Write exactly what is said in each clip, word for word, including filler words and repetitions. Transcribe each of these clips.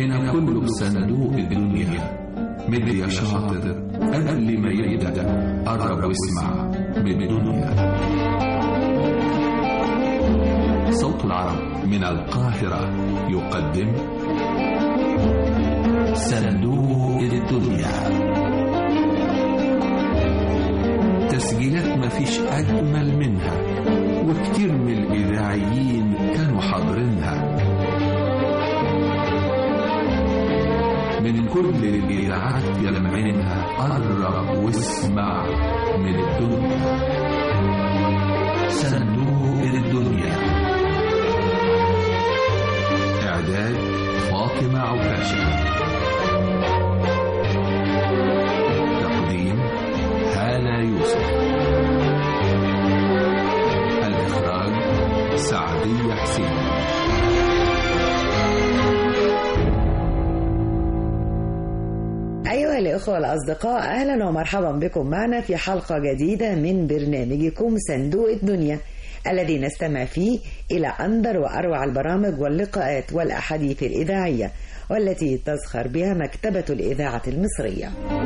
هنا كله بصندوق الدنيا. مد يا شاطر قبل ما يبدأ، قرب واسمع من الدنيا. صوت العرب من القاهرة يقدم صندوق الدنيا. تسجيلات مفيش أجمل منها، وكتير من الإذاعيين كانوا حاضرينها. من كل الإذاعات يلمعينها، قرب واسمع من الدنيا. صندوق الدنيا. إعداد فاطمة عكاشة. تقديم هالة يوسف. الإخراج سعدية حسين. أيها الإخوة الأصدقاء، أهلا ومرحبا بكم معنا في حلقة جديدة من برنامجكم صندوق الدنيا، الذي نستمع فيه إلى أندر وأروع البرامج واللقاءات والأحاديث الإذاعية، والتي تزخر بها مكتبة الإذاعة المصرية.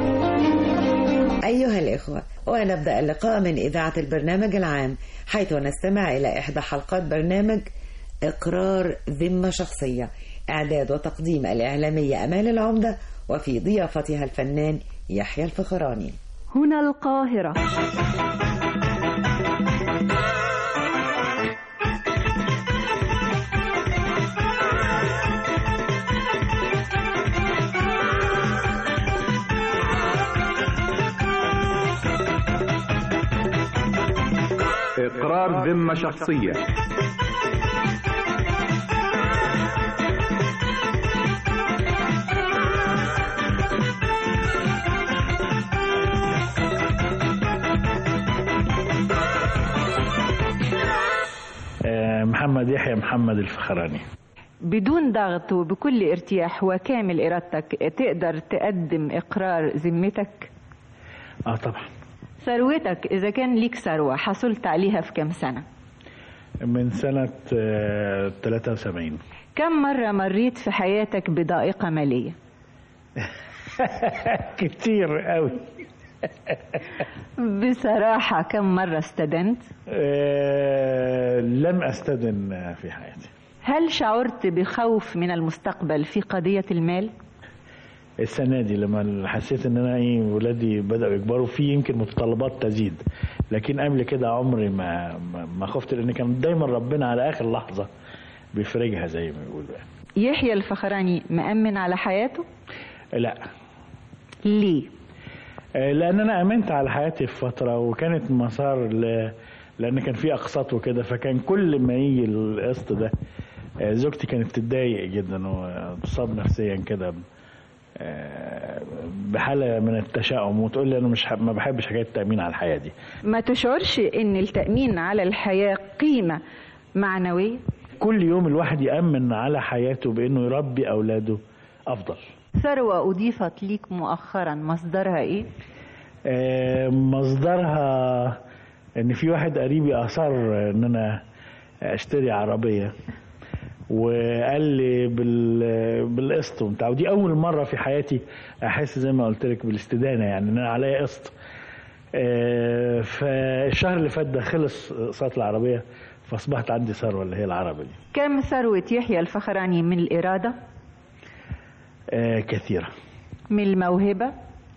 أيها الإخوة، ونبدأ اللقاء من إذاعة البرنامج العام، حيث نستمع إلى إحدى حلقات برنامج إقرار ذمة شخصية، إعداد وتقديم الإعلامية أمال العمدة، وفي ضيافتها الفنان يحيى الفخراني. هنا القاهرة. إقرار ذمة شخصية. محمد يحيى محمد الفخراني. بدون ضغط وبكل ارتياح وكامل إرادتك تقدر تقدم إقرار ذمتك؟ اه طبعا. ثروتك إذا كان ليك ثروة حصلت عليها في كم سنة؟ من سنة آه ثلاثة وسبعين. كم مرة مريت في حياتك بضائقة مالية؟ كتير قوي. بصراحة كم مرة استدنت؟ أه لم أستدن في حياتي. هل شعرت بخوف من المستقبل في قضية المال؟ السنة دي لما حسيت ان انا ايه ولادي بدأوا يكبروا، في يمكن متطلبات تزيد، لكن قبل كده عمري ما ما خفت، لان كان دايما ربنا على اخر لحظة بيفرجها زي ما بيقولوا. يحيى الفخراني مأمن على حياته؟ لا. ليه؟ لان انا امنت على حياتي في فتره، وكانت مسار ل... لان كان في اقساط وكده، فكان كل ما يجي القسط ده زوجتي كانت تتضايق جدا وتصاب نفسيا كده بحاله من التشاؤم، وتقول لي انا مش ما بحبش حكايه التامين على الحياه دي. ما تشعرش ان التامين على الحياه قيمه معنويه؟ كل يوم الواحد يامن على حياته بانه يربي اولاده افضل. ثروة أضيفت ليك مؤخرا، مصدرها إيه؟ آه مصدرها إن في واحد قريبي أصر إن أنا أشتري عربية، وقال لي بالقسط وبتاع، ودي أول مرة في حياتي أحس زي ما قلت لك بالاستدانة، يعني إن أنا عليا قسط. آه فالشهر اللي فات ده خلص قسط العربية، فأصبحت عندي ثروة اللي هي العربية دي. كم ثروة يحيى الفخراني من الإرادة؟ آه كثيرة. من الموهبة؟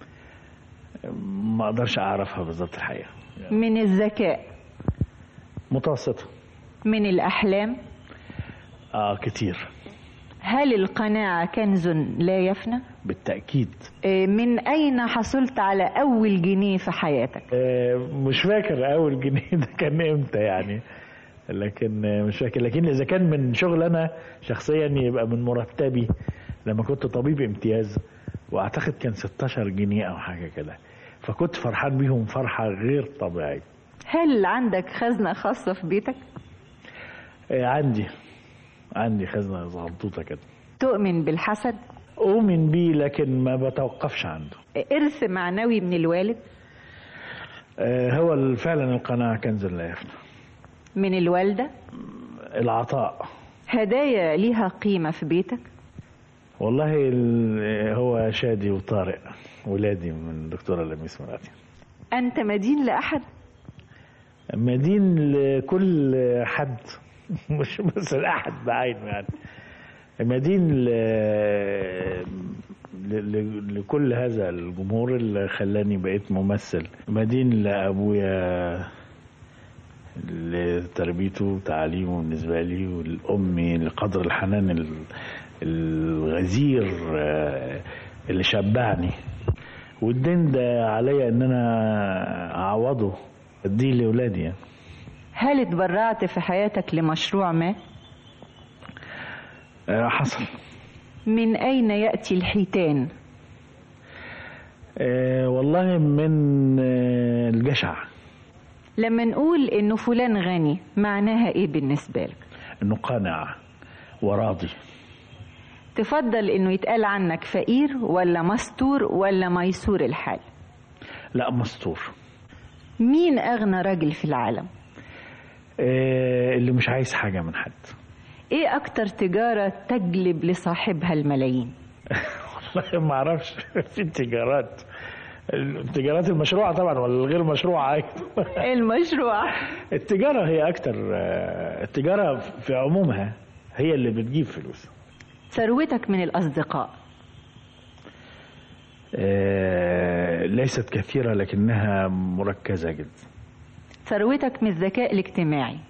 ما أقدرش أعرفها بالضبط الحقيقة. يعني من الذكاء؟ متوسطة. من الأحلام؟ آه كتير. هل القناعة كنز لا يفنى؟ بالتأكيد. آه من أين حصلت على أول جنيه في حياتك؟ آه مش فاكر أول جنيه ده كان إمتى يعني، لكن مش فاكر، لكن إذا كان من شغل أنا شخصيا يبقى من مرتبي لما كنت طبيب امتياز، واعتقد كان ستاشر جنيه او حاجه كده، فكنت فرحان بيهم فرحه غير طبيعيه. هل عندك خزنه خاصه في بيتك؟ آه عندي عندي خزنه صغنطوطه كده. تؤمن بالحسد؟ اؤمن بيه لكن ما بتوقفش عنده. ارث معنوي من الوالد؟ آه هو فعلا القناعه كنز لا يفنى. من الوالده؟ العطاء. هدايا ليها قيمه في بيتك؟ والله هو شادي وطارق ولادي من الدكتورة لميس مراتي. أنت مدين لأحد؟ مدين لكل حد مش بس لأحد بعينه يعني. مدين ل... ل... لكل هذا الجمهور اللي خلاني بقيت ممثل. مدين لأبويا لتربيته وتعليمه بالنسبة لي، والأمي لقدر الحنان الغزير اللي شبعني، والدين ده عليا ان انا اعوضه اديه لاولادي يعني. هل اتبرعت في حياتك لمشروع ما؟ أه حصل. من اين يأتي الحيتان؟ أه والله من أه الجشع. لما نقول انه فلان غني معناها ايه بالنسبة لك؟ انه قانع وراضي. تفضل انه يتقال عنك فقير ولا مستور ولا ميسور الحال؟ لا مستور. مين اغنى راجل في العالم؟ آه اللي مش عايز حاجة من حد. ايه اكتر تجارة تجلب لصاحبها الملايين؟ والله ما اعرفش. في تجارات، التجارات المشروعة طبعا ولا الغير مشروعة؟ المشروع. التجارة هي اكتر، التجارة في عمومها هي اللي بتجيب فلوس. ثروتك من الأصدقاء؟ آه ليست كثيرة لكنها مركزة جدا. ثروتك من الذكاء الاجتماعي؟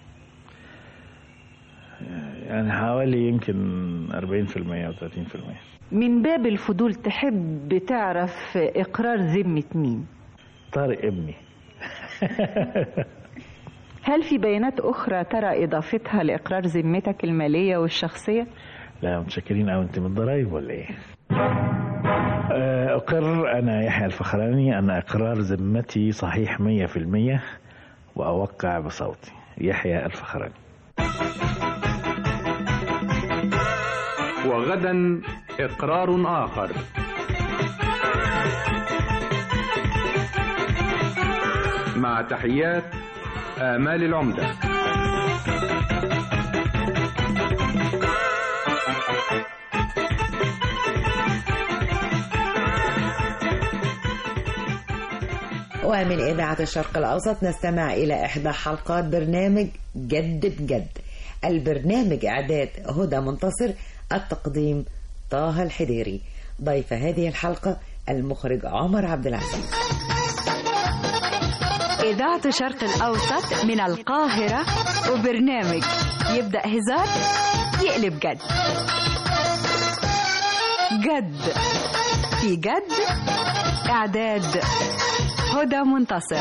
يعني حوالي يمكن أربعين في المية أو ثلاثين في المية. من باب الفضول تحب تعرف إقرار ذمة مين؟ طارق ابني. هل في بيانات أخرى ترى إضافتها لإقرار ذمتك المالية والشخصية؟ لا متشكرين أوي. أنت من الضرايب ولا إيه؟ أقر أنا يحيى الفخراني أن إقرار ذمتي صحيح مية في المية وأوقع بصوتي. يحيى الفخراني. وغدا إقرار آخر. مع تحيات آمال العمدة. ومن إذاعة الشرق الأوسط نستمع إلى إحدى حلقات برنامج جد بجد. البرنامج إعداد هدى منتصر، التقديم طه الحديري. ضيف هذه الحلقة المخرج عمر عبد العزيز. إذاعة الشرق الأوسط من القاهرة، وبرنامج يبدأ هزار يقلب جد. جد في جد. إعداد هدى منتصر.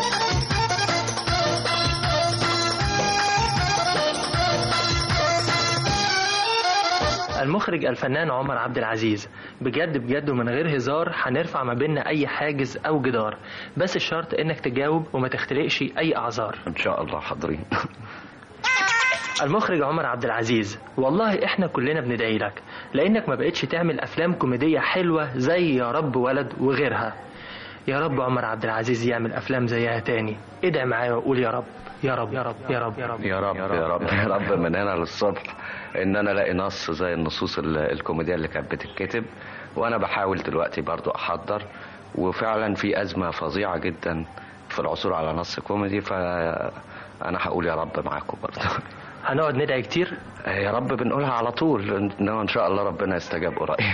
المخرج الفنان عمر عبد العزيز. بجد بجد ومن غير هزار هنرفع ما بيننا اي حاجز او جدار، بس الشرط انك تجاوب وما تخترقش اي اعذار. ان شاء الله حاضرين. المخرج عمر عبد العزيز، والله احنا كلنا بندعي لك لانك ما بقتش تعمل افلام كوميدية حلوة زي يا رب ولد وغيرها. يا رب عمر عبد العزيز يعمل افلام زيها تاني. ادعي معايا وقول يا رب يا رب يا رب يا رب يا رب يا رب يا رب يا رب من هنا للصبح ان انا الاقي نص زي النصوص الكوميدية اللي كانت بتتكتب. وانا بحاول دلوقتي برضو احضر، وفعلا في ازمة فظيعة جدا في العثور على نص كوميدي، فانا هقول يا رب معاكم برضو. هنقعد ندعي كتير يا رب، بنقولها على طول انه ان شاء الله ربنا يستجاب قريب.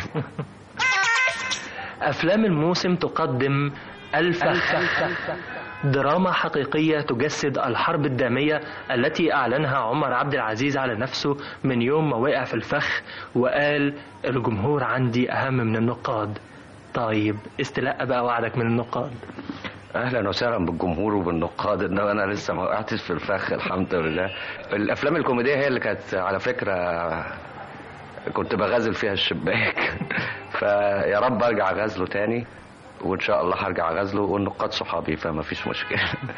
افلام الموسم تقدم الفخ، دراما حقيقية تجسد الحرب الدامية التي أعلنها عمر عبد العزيز على نفسه من يوم ما وقع في الفخ وقال الجمهور عندي أهم من النقاد. طيب استلقى بقى وعدك من النقاد. اهلا وسهلا بالجمهور وبالنقاد، انما انا لسه ما وقعتش في الفخ الحمد لله. الافلام الكوميديه هي اللي كانت على فكره كنت بغازل فيها الشباك. فيا رب ارجع غزله تاني، وان شاء الله هرجع غزله، والنقاد صحابي فما فيش مشكله.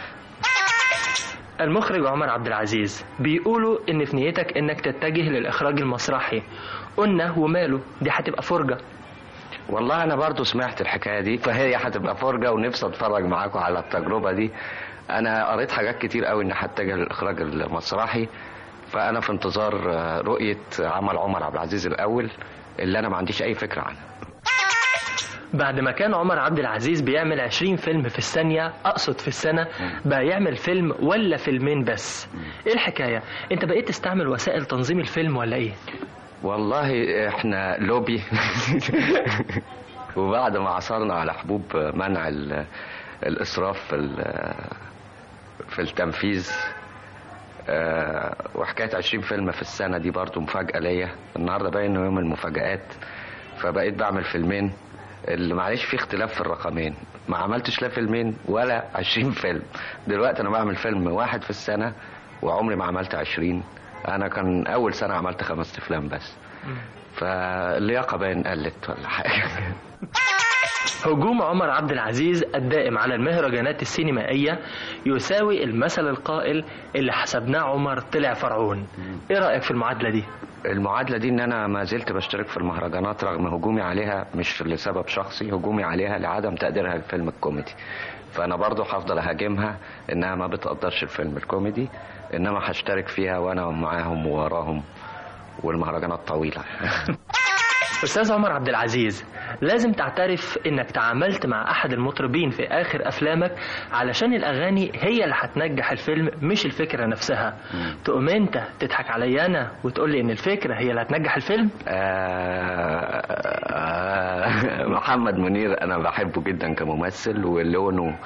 المخرج عمر عبد العزيز، بيقولوا ان في نيتك انك تتجه للاخراج المسرحي. قلنا وماله، دي هتبقى فرجه. والله انا برضو سمعت الحكايه دي، فهي هتبقى فرجه ونفسي اتفرج معاكم على التجربه دي. انا قريت حاجات كتير قوي ان هتجه للاخراج المسرحي، فانا في انتظار رؤيه عمل عمر عبد العزيز الاول، اللي انا ما عنديش اي فكره عنها. بعد ما كان عمر عبد العزيز بيعمل عشرين فيلم في الثانية، أقصد في السنة، بقى يعمل فيلم ولا فيلمين بس. إيه الحكاية؟ أنت بقيت تستعمل وسائل تنظيم الفيلم ولا إيه؟ والله إحنا لوبي وبعد ما عثرنا على حبوب منع الإسراف في في التنفيذ، وحكاية عشرين فيلم في السنة دي برضو مفاجأة ليا. النهاردة باين إنه يوم المفاجآت، فبقيت بعمل فيلمين اللي معلش فيه اختلاف في الرقمين. ما عملتش لا فيلمين ولا عشرين فيلم. دلوقتي انا بعمل فيلم واحد في السنة وعمري ما عملت عشرين. انا كان اول سنة عملت خمس افلام بس، فاللياقة باين قلت ولا حاجة. هجوم عمر عبد العزيز الدائم على المهرجانات السينمائية يساوي المثل القائل اللي حسبناه عمر طلع فرعون. ايه رأيك في المعادلة دي؟ المعادلة دي ان انا ما زلت بشترك في المهرجانات رغم هجومي عليها، مش لسبب شخصي، هجومي عليها لعدم تقديرها للفيلم الكوميدي. فانا برضو هفضل اهاجمها انها ما بتقدرش الفيلم الكوميدي، انما هشترك فيها وانا معاهم ووراهم، والمهرجانات طويلة. أستاذ عمر عبد العزيز، لازم تعترف إنك تعاملت مع أحد المطربين في آخر أفلامك علشان الأغاني هي اللي هتنجح الفيلم مش الفكرة نفسها. تقوم أنت تضحك علي أنا وتقول لي إن الفكرة هي اللي هتنجح الفيلم؟ آه آه محمد منير أنا بحبه جدا كممثل، ولونه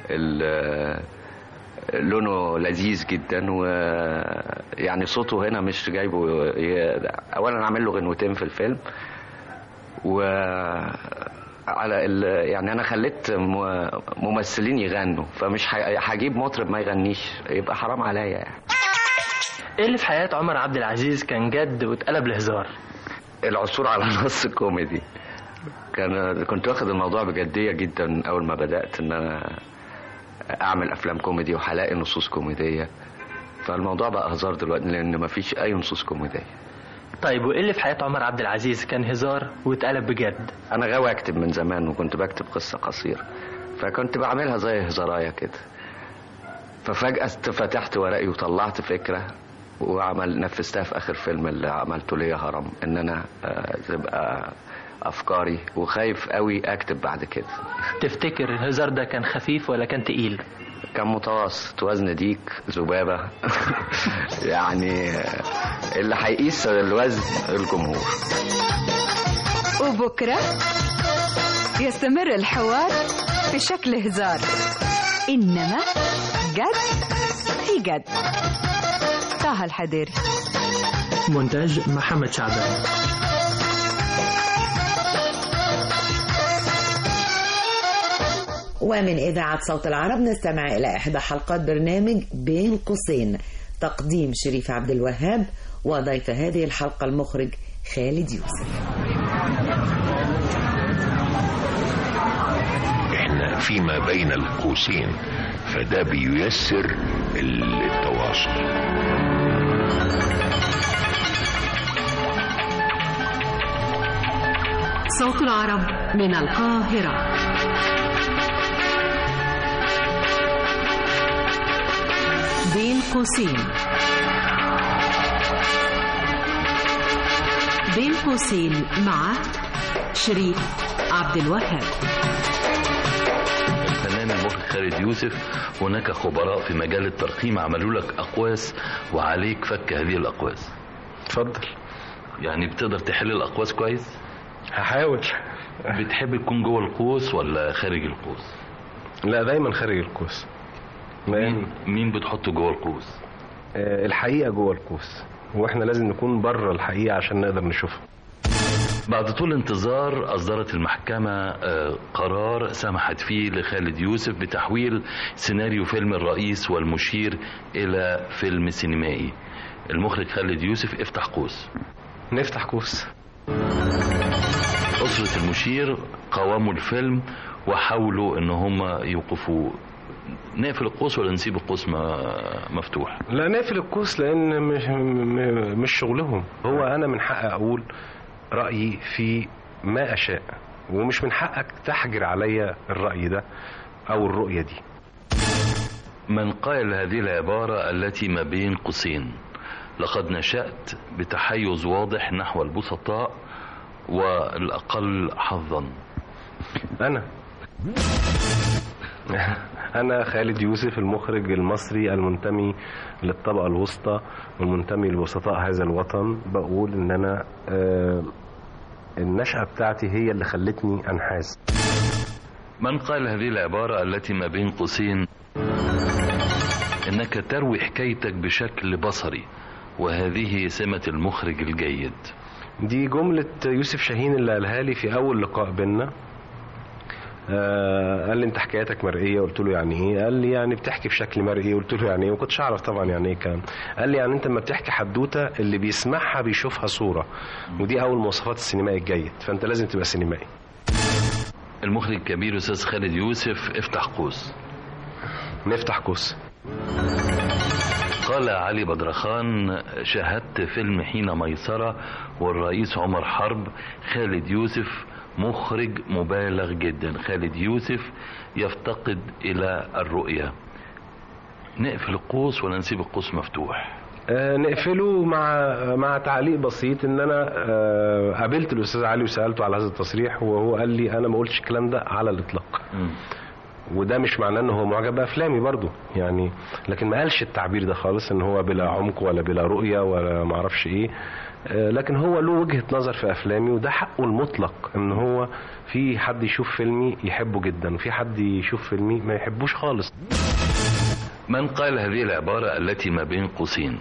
لونه لذيذ جدا، ويعني صوته هنا مش جايبه. أولا أعمل له غنوتين في الفيلم، و على ال... يعني انا خليت ممثلين يغنوا، فمش هجيب مطرب ما يغنيش، يبقى حرام عليا يعني. ايه اللي في حياة عمر عبد العزيز كان جد واتقلب لهزار؟ العثور على نص كوميدي. كان كنت واخد الموضوع بجدية جدا اول ما بدأت ان انا اعمل افلام كوميدي وهلاقي نصوص كوميدية، فالموضوع بقى هزار دلوقتي لان مفيش اي نصوص كوميدية. طيب وايه اللي في حياة عمر عبد العزيز كان هزار واتقلب بجد؟ انا غاوي اكتب من زمان، وكنت بكتب قصة قصيرة، فكنت بعملها زي هزارايا كده. ففجأة فتحت ورقي وطلعت فكرة وعمل نفذتها في اخر فيلم اللي عملته ليا هرم، ان انا تبقى افكاري، وخايف قوي اكتب بعد كده. تفتكر الهزار ده كان خفيف ولا كان تقيل؟ كان متوسط، وزن ديك ذبابة. يعني اللي هيقيس الوزن الجمهور. وبكرة يستمر الحوار بشكل هزار، إنما جد في جد. طه الحديري، مونتاج محمد شعبان. ومن إذاعة صوت العرب نستمع إلى إحدى حلقات برنامج بين قوسين، تقديم شريف عبد الوهاب، وضيف هذه الحلقة المخرج خالد يوسف. احنا فيما بين القوسين، فده بييسر التواصل. صوت العرب من القاهرة. بين قوسين. بين قوسين مع شريف عبد الوهاب. الفنان المخرج خالد يوسف، هناك خبراء في مجال الترقيم عملوا لك أقواس وعليك فك هذه الأقواس. اتفضل. يعني بتقدر تحل الأقواس كويس؟ هحاول. بتحب تكون جوه القوس ولا خارج القوس؟ لا، دايما خارج القوس. مين مين بتحطه جوه القوس؟ آه الحقيقة جوه القوس، واحنا لازم نكون بره الحقيقة عشان نقدر نشوفها. بعد طول انتظار أصدرت المحكمة قرار سمحت فيه لخالد يوسف بتحويل سيناريو فيلم الرئيس والمشير إلى فيلم سينمائي. المخرج خالد يوسف، افتح قوس. نفتح قوس. أسرة المشير قاوموا الفيلم وحاولوا ان هم يوقفوا. نقفل القوس ولا نسيب القوس مفتوح؟ لا، نقفل القوس لان مش مش شغلهم. هو انا من حقي اقول رأيي في ما أشاء، ومش من حقك تحجر عليا الرأي ده أو الرؤية دي. من قال هذه العبارة التي ما بين قوسين: لقد نشأت بتحيز واضح نحو البسطاء والأقل حظا؟ أنا أنا خالد يوسف، المخرج المصري المنتمي للطبقة الوسطى والمنتمي لوسطاء هذا الوطن، بقول إن أنا آه النشأة بتاعتي هي اللي خلتني أنحاز. من قال هذه العبارة التي ما بين قوسين إنك تروي حكايتك بشكل بصري وهذه سمة المخرج الجيد؟ دي جملة يوسف شاهين اللي قالها لي في أول لقاء بينا. آه قال لي انت حكايتك مرئيه، قلت له يعني ايه؟ قال لي يعني بتحكي بشكل مرئي، قلت له يعني ايه؟ ما كنتش اعرف طبعا يعني ايه كان. قال لي يعني انت لما بتحكي حدوته اللي بيسمعها بيشوفها صوره، ودي اول مواصفات السينمائي الجيد، فانت لازم تبقى سينمائي. المخرج الكبير استاذ خالد يوسف، افتح قوس. نفتح قوس. قال علي بدرخان: شاهدت فيلم حين ميسرة والرئيس عمر حرب. خالد يوسف مخرج مبالغ جدا. خالد يوسف يفتقد إلى الرؤية. نقفل القوس ولا نسيب القوس مفتوح؟ آه نقفله مع مع تعليق بسيط، ان انا آه قابلت الاستاذ علي وسالته على هذا التصريح، وهو قال لي انا ما قلتش الكلام ده على الاطلاق. م. وده مش معناه ان هو معجب بافلامي برضو يعني، لكن ما قالش التعبير ده خالص، ان هو بلا عمق ولا بلا رؤيه ولا ما اعرفش ايه. لكن هو له وجهة نظر في أفلامي، وده حقه المطلق، إن هو في حد يشوف فيلمي يحبه جدا وفي حد يشوف فيلمي ما يحبوش خالص. من قال هذه العبارة التي ما بين قوسين: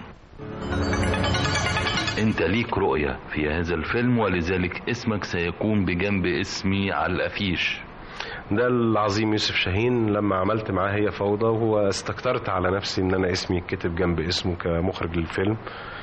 أنت ليك رؤية في هذا الفيلم ولذلك اسمك سيكون بجنب اسمي على الأفيش؟ ده العظيم يوسف شاهين لما عملت معاه هي فوضى، وهو استكترت على نفسي إن أنا اسمي يتكتب جنب اسمه كمخرج للفيلم،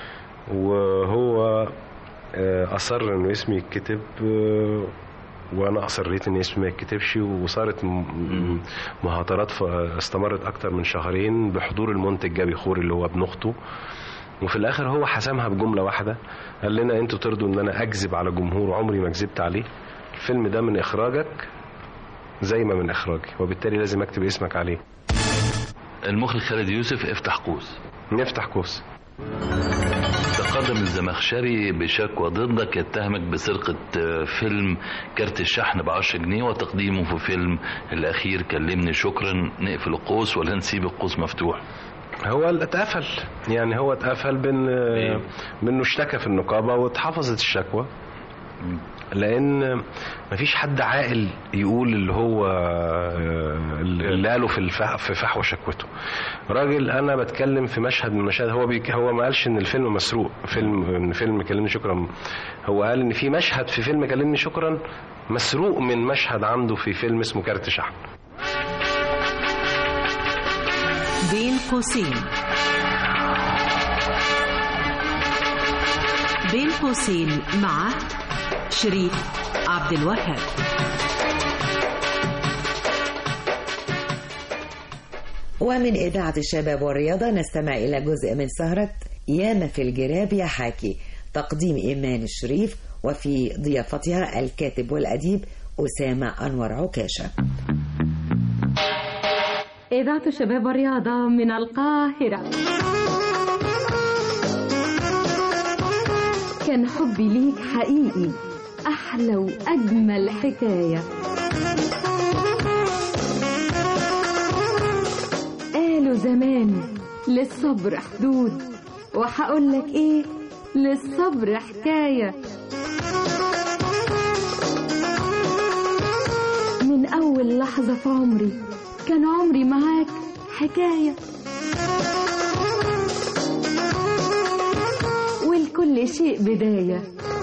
وهو أصر إنه اسمي يتكتب وأنا أصريت إن اسمي ما يتكتبش، وصارت مهاترات استمرت أكتر من شهرين بحضور المنتج جابي خوري اللي هو ابن أخته، وفي الآخر هو حسمها بجملة واحدة، قال لنا أنتوا ترضوا إن أنا أكذب على جمهور عمري ما كذبت عليه؟ الفيلم ده من إخراجك زي ما من إخراجي، وبالتالي لازم أكتب اسمك عليه. المخرج خالد يوسف، افتح قوس. نفتح قوس. تقدم الزمخشري بشكوى ضدك، يتهمك بسرقة فيلم كارت الشحن بعشرة جنيه وتقديمه في فيلم الأخير كلمني شكرا. نقفل القوس ولا نسيب القوس مفتوح؟ هو اتقفل، يعني هو اتقفل بان بانه اشتكى في النقابة واتحفظت الشكوى، لان مفيش حد عاقل يقول اللي هو اللي قاله في في فحوى شكوته. راجل انا بتكلم في مشهد من المشاهد، هو بيك هو ما قالش ان الفيلم مسروق، فيلم ان فيلم كلمني شكرا، هو قال ان في مشهد في فيلم كلمني شكرا مسروق من مشهد عنده في فيلم اسمه كارت شحن. بين قوسين. بين قوسين مع شريف عبد الوهاب. ومن إذاعة الشباب والرياضة نستمع إلى جزء من سهرة ياما في الجراب يا حاكي، تقديم إيمان الشريف وفي ضيافتها الكاتب والأديب أسامة أنور عكاشة. إذاعة الشباب والرياضة من القاهرة. كان حبي ليك حقيقي أحلى وأجمل حكاية، قالوا زمان للصبر حدود، وحقولك إيه للصبر حكاية. من أول لحظة في عمري كان عمري معاك حكاية، والكل شيء بداية،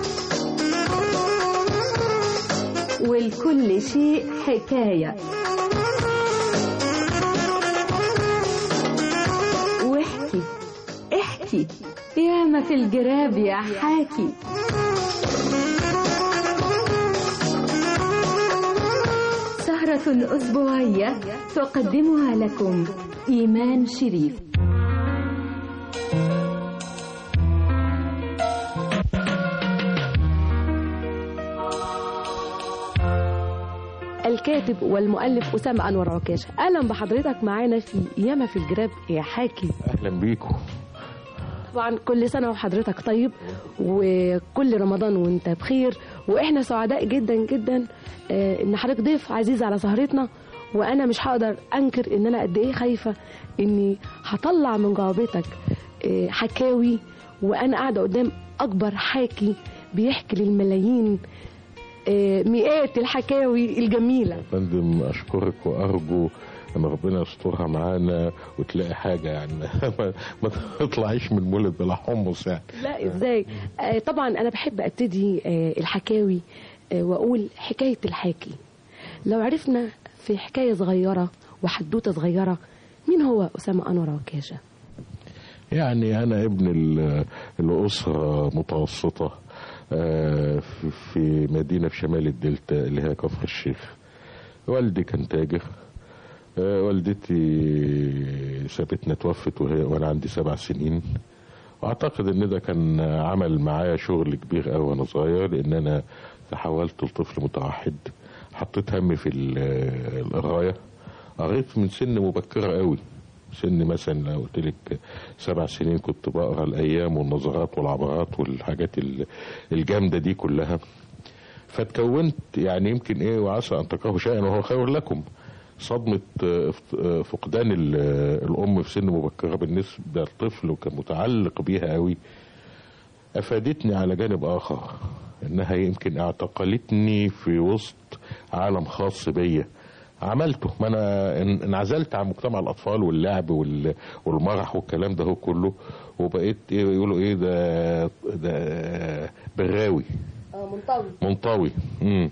والكل شيء حكاية. واحكي احكي ياما في الجراب يا حاكي. سهرة أسبوعية تقدمها لكم إيمان شريف. الكاتب والمؤلف أسامة أنور عكاشة، أهلا بحضرتك معانا في ياما في الجراب يا حاكي. أهلا بيكم. طبعا كل سنة وحضرتك طيب، وكل رمضان وانت بخير، واحنا سعداء جدا جدا ان حضرتك ضيف عزيز على سهرتنا. وانا مش هقدر انكر ان انا قد ايه خايفة اني هطلع من جعبتك حكاوي وانا قاعدة قدام اكبر حاكي بيحكي للملايين مئات الحكاوي الجميلة. فندم اشكرك وارجو ان ربنا يسترها معانا وتلاقي حاجه يعني ما تطلعيش من مولد بلا حمص يعني. لا ازاي. آه طبعا انا بحب ابتدي آه الحكاوي آه واقول حكايه الحاكي. لو عرفنا في حكايه صغيره وحدوته صغيره مين هو اسامه انور عكاشه؟ يعني انا ابن الاسره متوسطه آه في مدينه في شمال الدلتا اللي هي كفر الشيخ. والدي كان تاجر، والدتي سابتنا توفت وهي وانا عندي سبع سنين، واعتقد ان ده كان عمل معايا شغل كبير قوي وانا صغير، لان انا تحولت لطفل متوحد. حطيت همي في القرايه، قريت من سن مبكره قوي، سن مثلا لو قلت لك سبع سنين كنت بقرا الايام والنظرات والعبارات والحاجات الجامده دي كلها. فتكونت يعني يمكن ايه وعسى ان تكرهوا شيئا وهو خير لكم. صدمة فقدان الأم في سن مبكرة بالنسبة للطفل وكان متعلق بيها قوي أفادتني على جانب آخر، إنها يمكن اعتقلتني في وسط عالم خاص بيا عملته. ما أنا انعزلت عن مجتمع الأطفال واللعب والمرح والكلام ده هو كله، وبقيت إيه يقولوا إيه ده ده براوي منطوي منطوي امم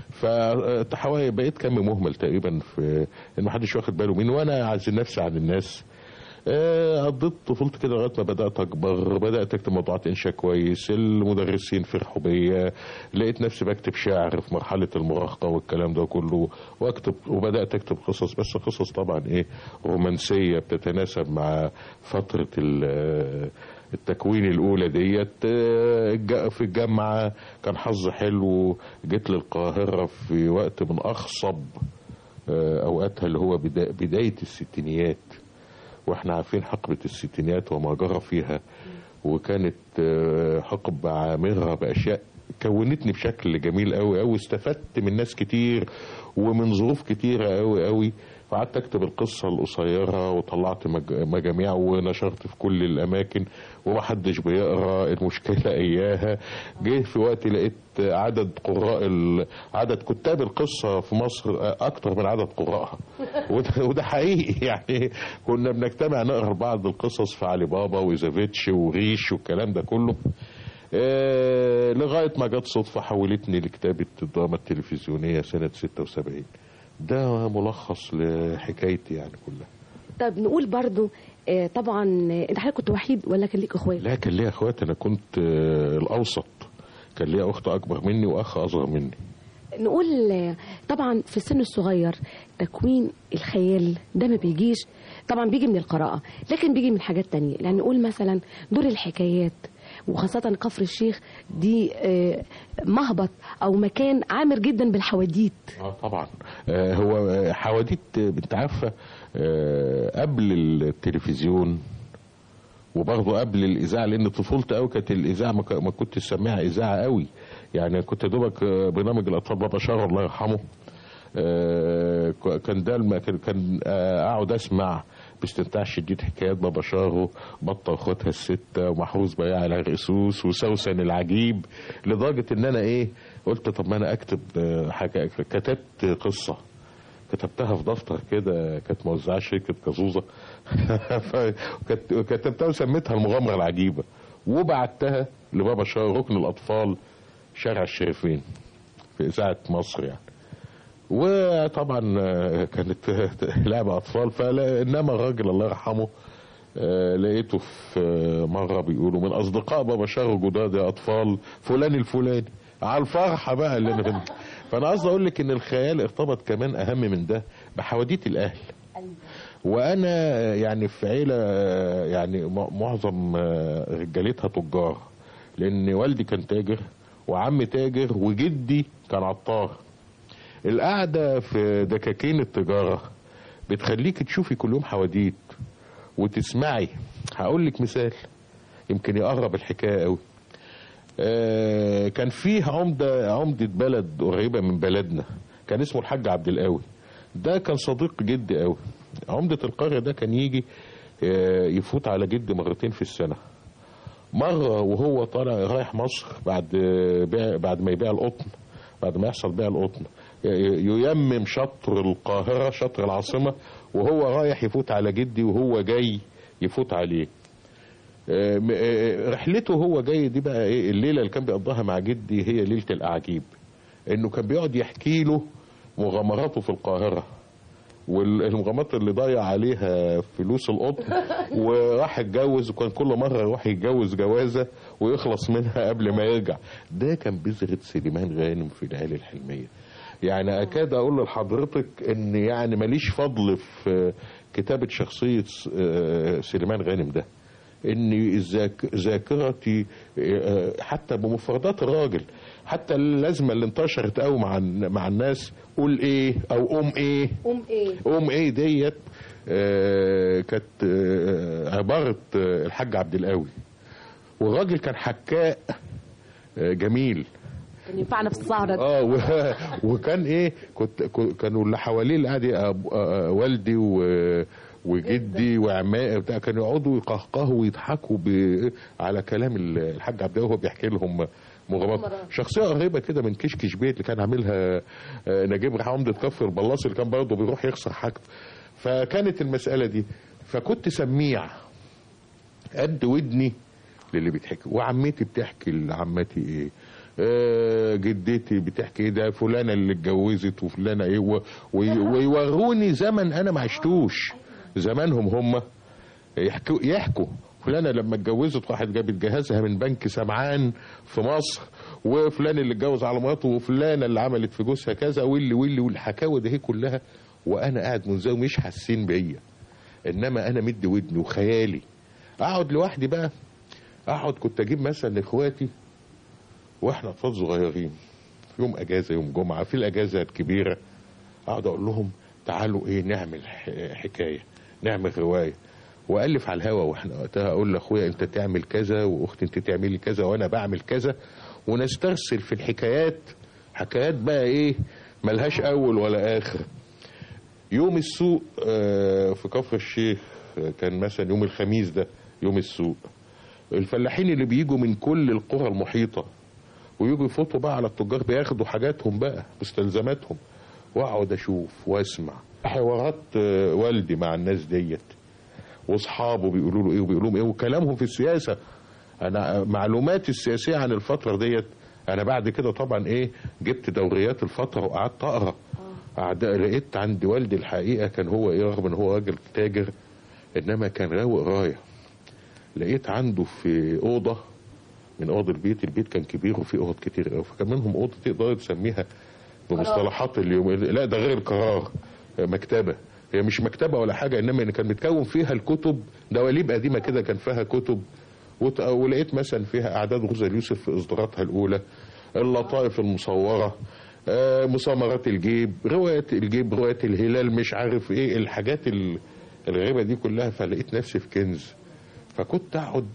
فتحوي بقيت كم مهمل تقريبا في ان ما حدش واخد باله مني، وانا عازل نفسي عن الناس. قضيت طفولتي كده لغايه ما بدات اكبر، بدات اكتب موضوعات انشاء كويس، المدرسين فرحوا بيا، لقيت نفسي بكتب شعر في مرحله المراهقه والكلام ده كله، واكتب وبدات اكتب قصص، بس قصص طبعا ايه رومانسيه بتتناسب مع فتره التكوين الاولى ديت. في الجامعه كان حظ حلو، جيت للقاهره في وقت من اخصب اوقاتها اللي هو بدايه الستينيات، واحنا عارفين حقبه الستينيات وما جرى فيها، وكانت حقبه عامره باشياء كونتني بشكل جميل قوي قوي، استفدت من ناس كتير ومن ظروف كتيره قوي قوي. فقعدت اكتب القصه القصيره وطلعت مجاميع ونشرت في كل الاماكن ومحدش بيقرا. المشكله اياها جه في وقت لقيت عدد قراء عدد كتاب القصه في مصر اكتر من عدد قراءها، وده حقيقي. يعني كنا بنجتمع نقرا بعض القصص في علي بابا وإيزافيتش وريش والكلام ده كله، آه لغايه ما جت صدفه حولتني لكتابه الدراما التلفزيونيه سنه ستة وسبعين. ده ملخص لحكايتي يعني كلها. طب نقول برضو آه طبعا انت حضرتك كنت وحيد ولا كان ليك اخوات؟ لا كان ليا اخوات، انا كنت آه الاوسط، كان ليا اخت اكبر مني واخ اصغر مني. نقول آه طبعا في السن الصغير تكوين الخيال ده ما بيجيش، طبعا بيجي من القراءة لكن بيجي من حاجات تانية. يعني نقول مثلا دور الحكايات وخاصة كفر الشيخ دي مهبط أو مكان عامر جدا بالحواديت. اه طبعا هو حواديت انت عارفة قبل التلفزيون وبرضه قبل الإذاعة، لأن طفولتي قوي كانت الإذاعة ما كنت سامعها إذاعة قوي، يعني كنت دوبك برنامج الأطفال بابا شارو الله يرحمه كان ده كان أقعد أسمع باستمتاع شديد حكايات بابا شارو، بطة اخواتها الستة، ومحروس بياع العرقسوس، وسوسن العجيب، لدرجة ان انا ايه قلت طب ما انا اكتب حاجة. كتبت قصة كتبتها في دفتر كده، كانت موزعة شركة كازوزة كتبتها وسميتها المغامرة العجيبة، وبعتها لبابا شارو ركن الاطفال شارع الشريفين في اذاعة مصر يعني. وطبعا كانت لعبة أطفال، فإنما الراجل الله يرحمه لقيته في مرة بيقولوا من أصدقاء بابا شارو جداد يا أطفال فلان الفلاني، على الفرحة بقى اللي أنا. فأنا قصدي أقول لك إن الخيال ارتبط كمان أهم من ده بحواديت الأهل. وأنا يعني في عيلة يعني معظم رجالتها تجار، لأن والدي كان تاجر وعمي تاجر وجدي كان عطار. القعدة في دكاكين التجارة بتخليك تشوفي كل يوم حواديت وتسمعي. هقول لك مثال، يمكن يقرب الحكايه قوي. آه كان فيه عمده عمده بلد قريبه من بلدنا كان اسمه الحاج عبد القوي، ده كان صديق جدي قوي. عمده القريه ده كان يجي آه يفوت على جدي مرتين في السنه. مره وهو طالع رايح مصر بعد بيع بعد ما يبيع القطن، بعد ما يحصل بيع القطن ييمم شطر القاهره شطر العاصمه، وهو رايح يفوت على جدي وهو جاي يفوت عليه. رحلته هو جاي دي بقى ايه الليله اللي كان بيقضاها مع جدي هي ليله الاعاجيب، انه كان بيقعد يحكي له مغامراته في القاهره والمغامرات اللي ضيع عليها فلوس القطن وراح اتجوز، وكان كل مره يروح يتجوز جوازه ويخلص منها قبل ما يرجع. ده كان بذرة سليمان غانم في العيله الحلميه. يعني اكاد اقول لحضرتك ان يعني ماليش فضل في كتابه شخصيه سليمان غانم ده، ان ذاكرتي حتى بمفردات الراجل، حتى اللازمه اللي انتشرت قوي مع مع الناس قول ايه او قوم ايه قوم ايه قوم ايه ديت آه كانت آه عباره آه الحاج عبد القوي، والراجل كان حكاء آه جميل، كان ينفعنا في السهره اه وكان ايه كنت كانوا اللي حواليه اللي قاعد والدي و وجدي وعمائي بتاع كانوا يقعدوا يقهقهوا ويضحكوا على كلام الحاج عبد القوي وهو بيحكي لهم مغامرات. شخصيه قريبه كده من كشكش بيت اللي كان عاملها نجيب عمده كفر البلاص اللي كان برضه بيروح يخسر حاجته. فكانت المساله دي، فكنت سميع قد ودني للي بيتحكي، وعمتي بتحكي لعمتي ايه، آه جدتي بتحكي ايه، ده فلانه اللي اتجوزت وفلانه ايه، ويوروني زمن انا ما عشتوش، زمانهم هم يحكوا يحكوا فلانه لما اتجوزت واحد جابت جهازها من بنك سمعان في مصر، وفلان اللي اتجوز على مراته، وفلانه اللي عملت في جوزها كذا، واللي واللي والحكاوي دي كلها، وانا قاعد منزوي مش حاسين بيا، انما انا مدي ودني وخيالي. اقعد لوحدي بقى، اقعد كنت اجيب مثلا لاخواتي واحنا اطفال صغيرين في يوم اجازه يوم جمعه في الاجازه الكبيره، اقعد اقول لهم تعالوا ايه نعمل حكايه نعمل روايه، والف على الهوا، واحنا وقتها اقول لاخويا انت تعمل كذا واختي انت تعملي كذا وانا بعمل كذا، ونسترسل في الحكايات، حكايات بقى ايه ملهاش اول ولا اخر. يوم السوق في كفر الشيخ كان مثلا يوم الخميس ده يوم السوق، الفلاحين اللي بيجوا من كل القرى المحيطه ويجوا يفوتوا بقى على التجار بياخدوا حاجاتهم بقى مستلزماتهم، واقعد اشوف واسمع حوارات والدي مع الناس ديت واصحابه بيقولوا له ايه وبيقولوا لهم ايه وكلامهم في السياسه. انا معلوماتي السياسيه عن الفتره ديت انا بعد كده طبعا ايه جبت دوريات الفتره وقعدت اقرا، قعدت لقيت عند والدي الحقيقه كان هو ايه رغم ان هو راجل تاجر انما كان راوي قرايه. لقيت عنده في اوضه من اوض البيت، البيت كان كبير وفيه اوض كتير قوي، فكان منهم اوضه تقدر تسميها بمصطلحات اليوم، لا ده غير القرار، مكتبه، هي مش مكتبه ولا حاجه انما ان كان متكون فيها الكتب، دواليب قديمه كده كان فيها كتب، ولقيت مثلا فيها اعداد غزل يوسف في اصداراتها الاولى، اللطائف المصوره، مسامرات الجيب، روايه الجيب، روايه الهلال، مش عارف ايه الحاجات الغريبه دي كلها. فلقيت نفسي في كنز، فكنت اقعد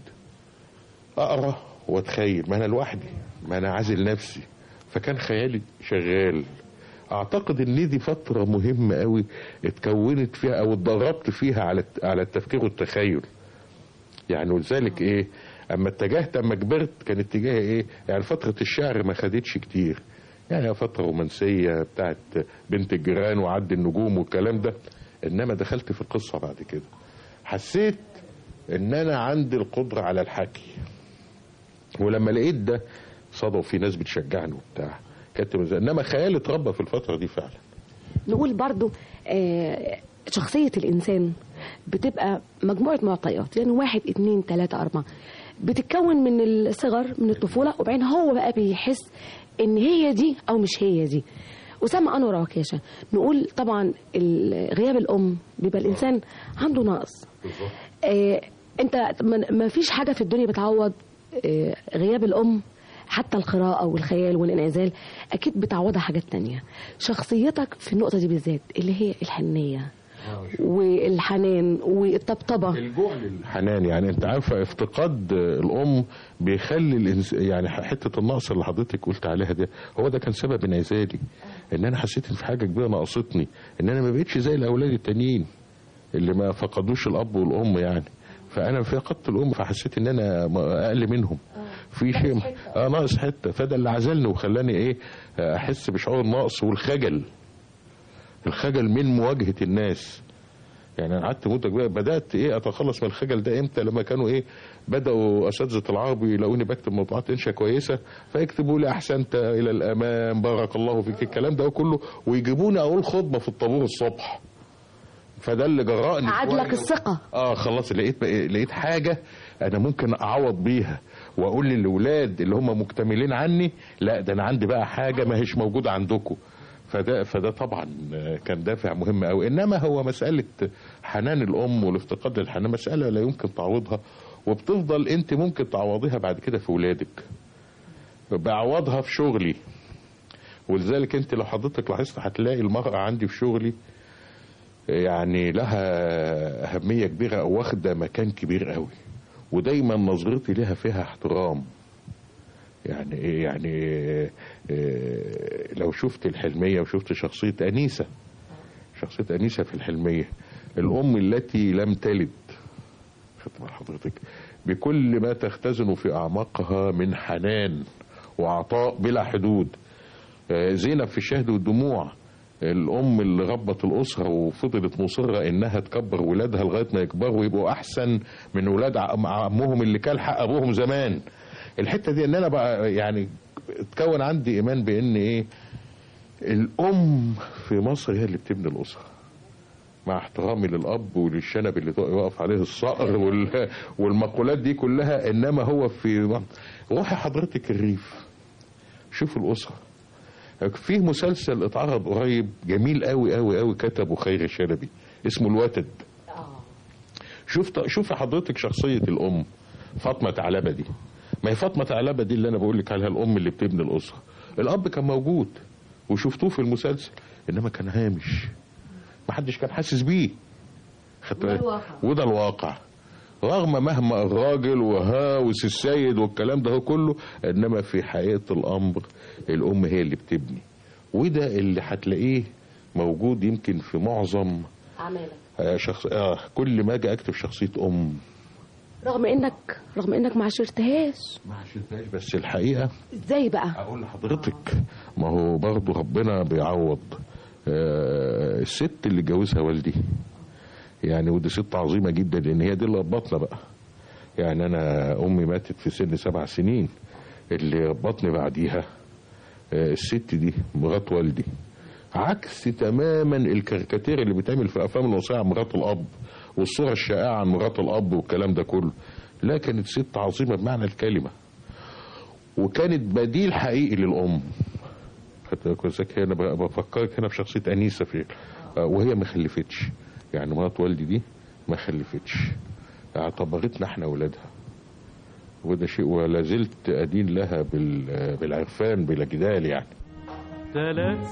اقرا واتخيل، ما انا لوحدي، ما انا عازل نفسي، فكان خيالي شغال. اعتقد ان دي فتره مهمه قوي اتكونت فيها او اتدربت فيها على على التفكير والتخيل يعني. ولذلك ايه اما اتجهت اما كبرت كان اتجاهي ايه يعني فتره الشعر ما خدتش كتير يعني، فتره رومانسيه بتاعت بنت الجيران وعد النجوم والكلام ده، انما دخلت في القصه بعد كده حسيت ان انا عندي القدره على الحكي، ولما لقيت ده صدوا في ناس بتشجعني وبتاع كانت، انما خيالي اتربى في الفتره دي فعلا. نقول برضو آه شخصيه الانسان بتبقى مجموعه معطيات، يعني واحد اتنين تلاته اربعه بتتكون من الصغر من الطفوله، وبعدين هو بقى بيحس ان هي دي او مش هي دي. أسامة أنور عكاشة نقول طبعا غياب الام بيبقى الانسان عنده نقص، آه انت ما فيش حاجه في الدنيا بتعوض آه غياب الام، حتى القراءة والخيال والانعزال أكيد بتعوضها حاجات تانية. شخصيتك في النقطة دي بالذات اللي هي الحنية والحنان والطبطبه. الجوع للحنان، يعني انت عارفه افتقاد الام بيخلي الإنس... يعني حته النقص اللي حضرتك قلت عليها ده هو ده كان سبب انعزالي، ان انا حسيت ان في حاجه كبيره ناقصتني، ان انا ما بقتش زي الاولاد التانيين اللي ما فقدوش الاب والام يعني. فانا فقدت الام فحسيت ان انا اقل منهم في شيء اه ناقص حته، فده اللي عزلني وخلاني ايه احس بشعور النقص والخجل، الخجل من مواجهه الناس. يعني انا قعدت مده كبيره بدات ايه اتخلص من الخجل ده امتى؟ لما كانوا ايه بداوا اساتذه العربي يلاقوني بكتب موضوعات انشاء كويسه فيكتبوا لي احسنت الى الامام بارك الله فيك الكلام ده كله، ويجيبوني اقول خطبه في الطابور الصبح. فده اللي جرأني عادلك الثقه. اه خلاص لقيت لقيت حاجه انا ممكن اعوض بيها واقول للاولاد اللي هم مكتملين عني لا ده انا عندي بقى حاجه ما هيش موجوده عندكم. فده فده طبعا كان دافع مهم قوي. انما هو مساله حنان الام والافتقاد للحنان مساله لا يمكن تعويضها، وبتفضل انت ممكن تعوضيها بعد كده في ولادك. بعوضها في شغلي، ولذلك انت لو حضرتك لاحظت هتلاقي المرأة عندي في شغلي يعني لها أهمية كبيرة أو واخدة مكان كبير قوي، ودايما نظرتي لها فيها احترام. يعني ايه يعني إيه إيه لو شفت الحلمية وشفت شخصية أنيسة، شخصية أنيسة في الحلمية الأم التي لم تلد، خدت بال حضرتك، بكل ما تختزن في أعماقها من حنان وعطاء بلا حدود. زينب في الشهد والدموع، الأم اللي ربت الأسرة وفضلت مصرة إنها تكبر ولادها لغاية ما يكبروا ويبقوا أحسن من ولاد عمهم اللي كان حق أبوهم زمان. الحتة دي إن أنا بقى يعني اتكون عندي إيمان بإن إيه الأم في مصر هي اللي بتبني الأسرة، مع احترامي للأب وللشنب اللي يقف عليه الصقر والمقولات دي كلها. إنما هو في روحي حضرتك الريف، شوف الأسرة. في مسلسل اتعرض قريب جميل قوي قوي قوي كتبه خير الشلبي اسمه الوتد. شفت شوف حضرتك شخصية الأم فاطمة ثعلبة دي، ما هي فاطمة ثعلبة دي اللي أنا بقول لك عليها الأم اللي بتبني الأسرة. الأب كان موجود وشفتوه في المسلسل إنما كان هامش، ما حدش كان حاسس بيه. وده الواقع، رغم مهما الراجل وهاوس السيد والكلام ده كله، انما في حقيقة الامر الام هي اللي بتبني. وده اللي هتلاقيه موجود يمكن في معظم اعمالك. آه شخص آه كل ما اجي اكتب شخصية ام، رغم انك رغم انك ما عشرتهاش ما عشرتهاش بس الحقيقة ازاي بقى اقول لحضرتك ما هو برضو ربنا بيعوض. آه الست اللي جوزها والدي يعني، ودي ست عظيمة جدا لان هي دي اللي ربطنا بقى. يعني انا امي ماتت في سن سبع سنين، اللي ربطني بعديها الست دي مرات والدي، عكس تماما الكاريكاتير اللي بيتعمل في افلام الوصية عن مرات الاب والصورة الشائعة عن مرات الاب والكلام ده كله. لا، كانت ست عظيمة بمعنى الكلمة، وكانت بديل حقيقي للام. انا بفكرك هنا بشخصية انيسة في وهي ما خلفتش، يعني مرات والدي دي ما خلفتش، اعتبرتنا احنا ولادها، وده شيء ولا زلت ادين لها بالعرفان بلا جدال. يعني ثلاث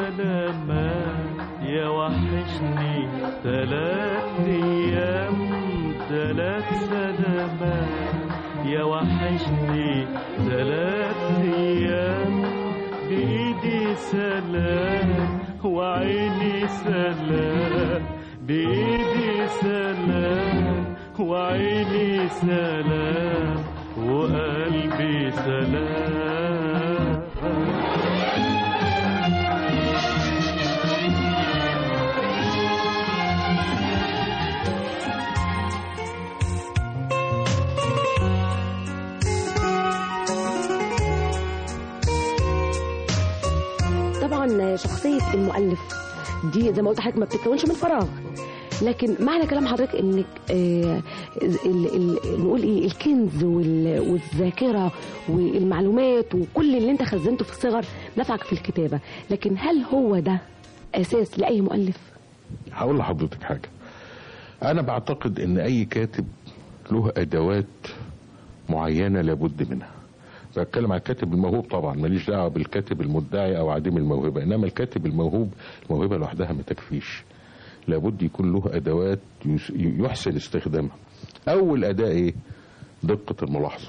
سلامات يا وحشني، ثلاث ايام، ثلاث سلامات يا وحشني، ثلاث ايام، بايدي سلام وعيني سلام، بإيدي سلام وعيني سلام وقلبي سلام. طبعا شخصية المؤلف دي زي ما قلت حضرتك ما بتتكونش من فراغ، لكن معنى كلام حضرتك انك آه ال ال نقول ايه الكنز والذاكره والمعلومات وكل اللي انت خزنته في الصغر نفعك في الكتابه، لكن هل هو ده اساس لاي مؤلف؟ هقول لحضرتك حاجه، انا بعتقد ان اي كاتب له ادوات معينه لابد منها. بتكلم عن الكاتب الموهوب طبعا، ماليش دعوه بالكاتب المدعي او عديم الموهبه، انما الكاتب الموهوب الموهبه لوحدها ما تكفيش، لابد يكون له ادوات يحسن استخدامها. اول اداة ايه؟ دقة الملاحظة.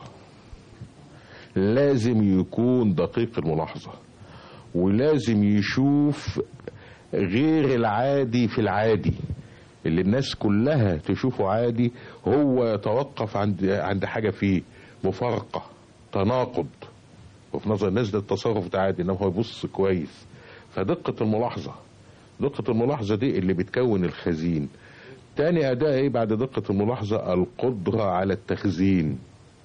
لازم يكون دقيق الملاحظة، ولازم يشوف غير العادي في العادي، اللي الناس كلها تشوفه عادي هو يتوقف عند عند حاجة فيه مفارقة، تناقض، وفي نظر الناس ده التصرف ده عادي، انما هو يبص كويس. فدقة الملاحظة، دقة الملاحظة دي اللي بتكون الخزين. تاني أداة ايه بعد دقة الملاحظة؟ القدرة على التخزين.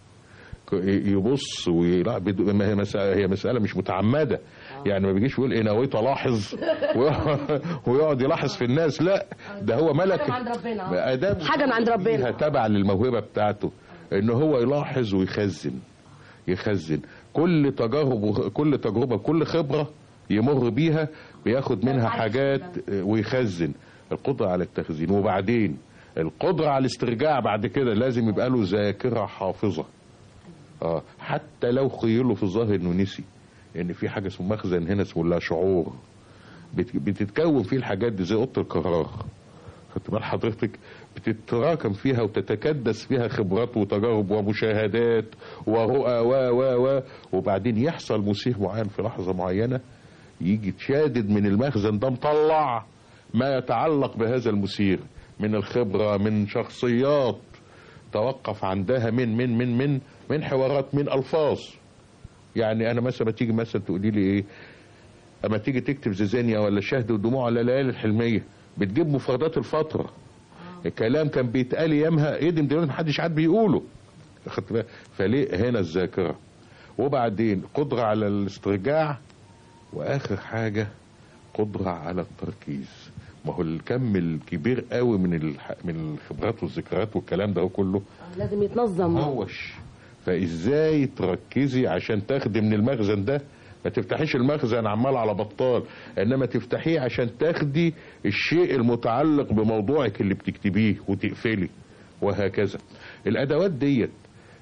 يبص ويلا، هي مسألة هي مسألة مش متعمدة، يعني ما بيجيش يقول ايه نويت الاحظ ويقعد يلاحظ في الناس، لا ده هو ملك، حاجة من عند ربنا، أداة حاجة من عند ربنا تبع للموهبة بتاعته، ان هو يلاحظ ويخزن. يخزن كل تجارب، كل تجربة، كل خبرة يمر بيها بياخد منها حاجات ويخزن. القدرة على التخزين. وبعدين القدرة على الاسترجاع بعد كده، لازم يبقى له ذاكرة حافظة. اه حتى لو خيله في الظاهر انه نسي ان في حاجة اسمه مخزن هنا اسمه لا شعور، بتتكون فيه الحاجات دي زي اوضه القرار. خدت بال حضرتك؟ بتتراكم فيها وتتكدس فيها خبرات وتجارب ومشاهدات ورؤى و و و وبعدين يحصل مثير معين في لحظة معينة، يجي تشادد من المخزن ده مطلع ما يتعلق بهذا المثير من الخبرة، من شخصيات توقف عندها، من من من من من حوارات، من ألفاظ. يعني أنا مثلا ما تيجي مثلا تقولي لي إيه، أما تيجي تكتب زيزينيا ولا شهد ودموع على الليالي الحلمية، بتجيب مفردات الفترة. الكلام كان بيتقال يامها ايه دي دلوقتي محدش عاد بيقوله. خدت بالك؟ فليه هنا الذاكرة، وبعدين قدرة على الاسترجاع، واخر حاجة قدرة على التركيز. ما هو الكم الكبير قوي من الح... من الخبرات والذكريات والكلام ده كله لازم يتنظم. هوش. فازاي تركزي عشان تاخدي من المخزن ده؟ ما تفتحيش المخزن عمال على بطال، انما تفتحيه عشان تاخدي الشيء المتعلق بموضوعك اللي بتكتبيه وتقفلي، وهكذا. الادوات ديت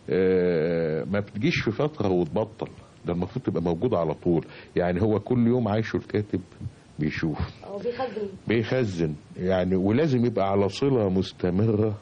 ما بتجيش في فترة وتبطل، ده المفروض تبقى موجودة على طول. يعني هو كل يوم عايشه الكاتب بيشوف بيخزن بيخزن يعني، ولازم يبقى على صلة مستمرة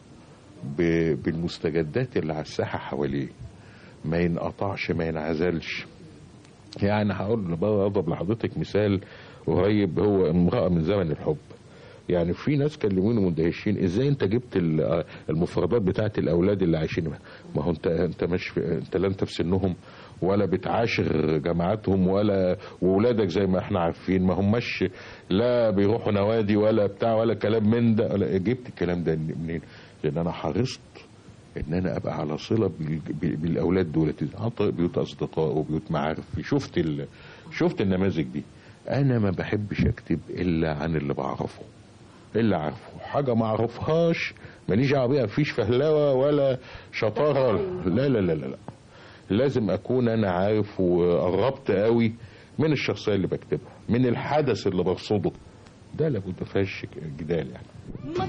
بالمستجدات اللي على الساحة حواليه، ما ينقطعش، ما ينعزلش. يعني هقول اضرب لحضرتك مثال قريب، هو امرأة من زمن الحب. يعني في ناس كلموني مندهشين، ازاي انت جبت المفردات بتاعت الاولاد اللي عايشين؟ ما هو انت انت مش في انت لا انت في سنهم ولا بتعاشر جماعاتهم، ولا واولادك زي ما احنا عارفين ما هماش لا بيروحوا نوادي ولا بتاع ولا كلام من ده. جبت الكلام ده منين؟ لان انا حرصت ان انا ابقى على صله بالاولاد دولت عن طريق بيوت اصدقاء وبيوت معارف. شفت ال... شفت النماذج دي. انا ما بحبش اكتب الا عن اللي بعرفه، اللي عارفه. حاجه ما اعرفهاش ماليش دعوه بيها، مفيش فهلوه ولا شطاره، لا لا لا لا لا. لازم اكون انا عارف وقربت قوي من الشخصيه اللي بكتبها، من الحدث اللي برصده. ده لابد ما فيهاش جدال يعني. ما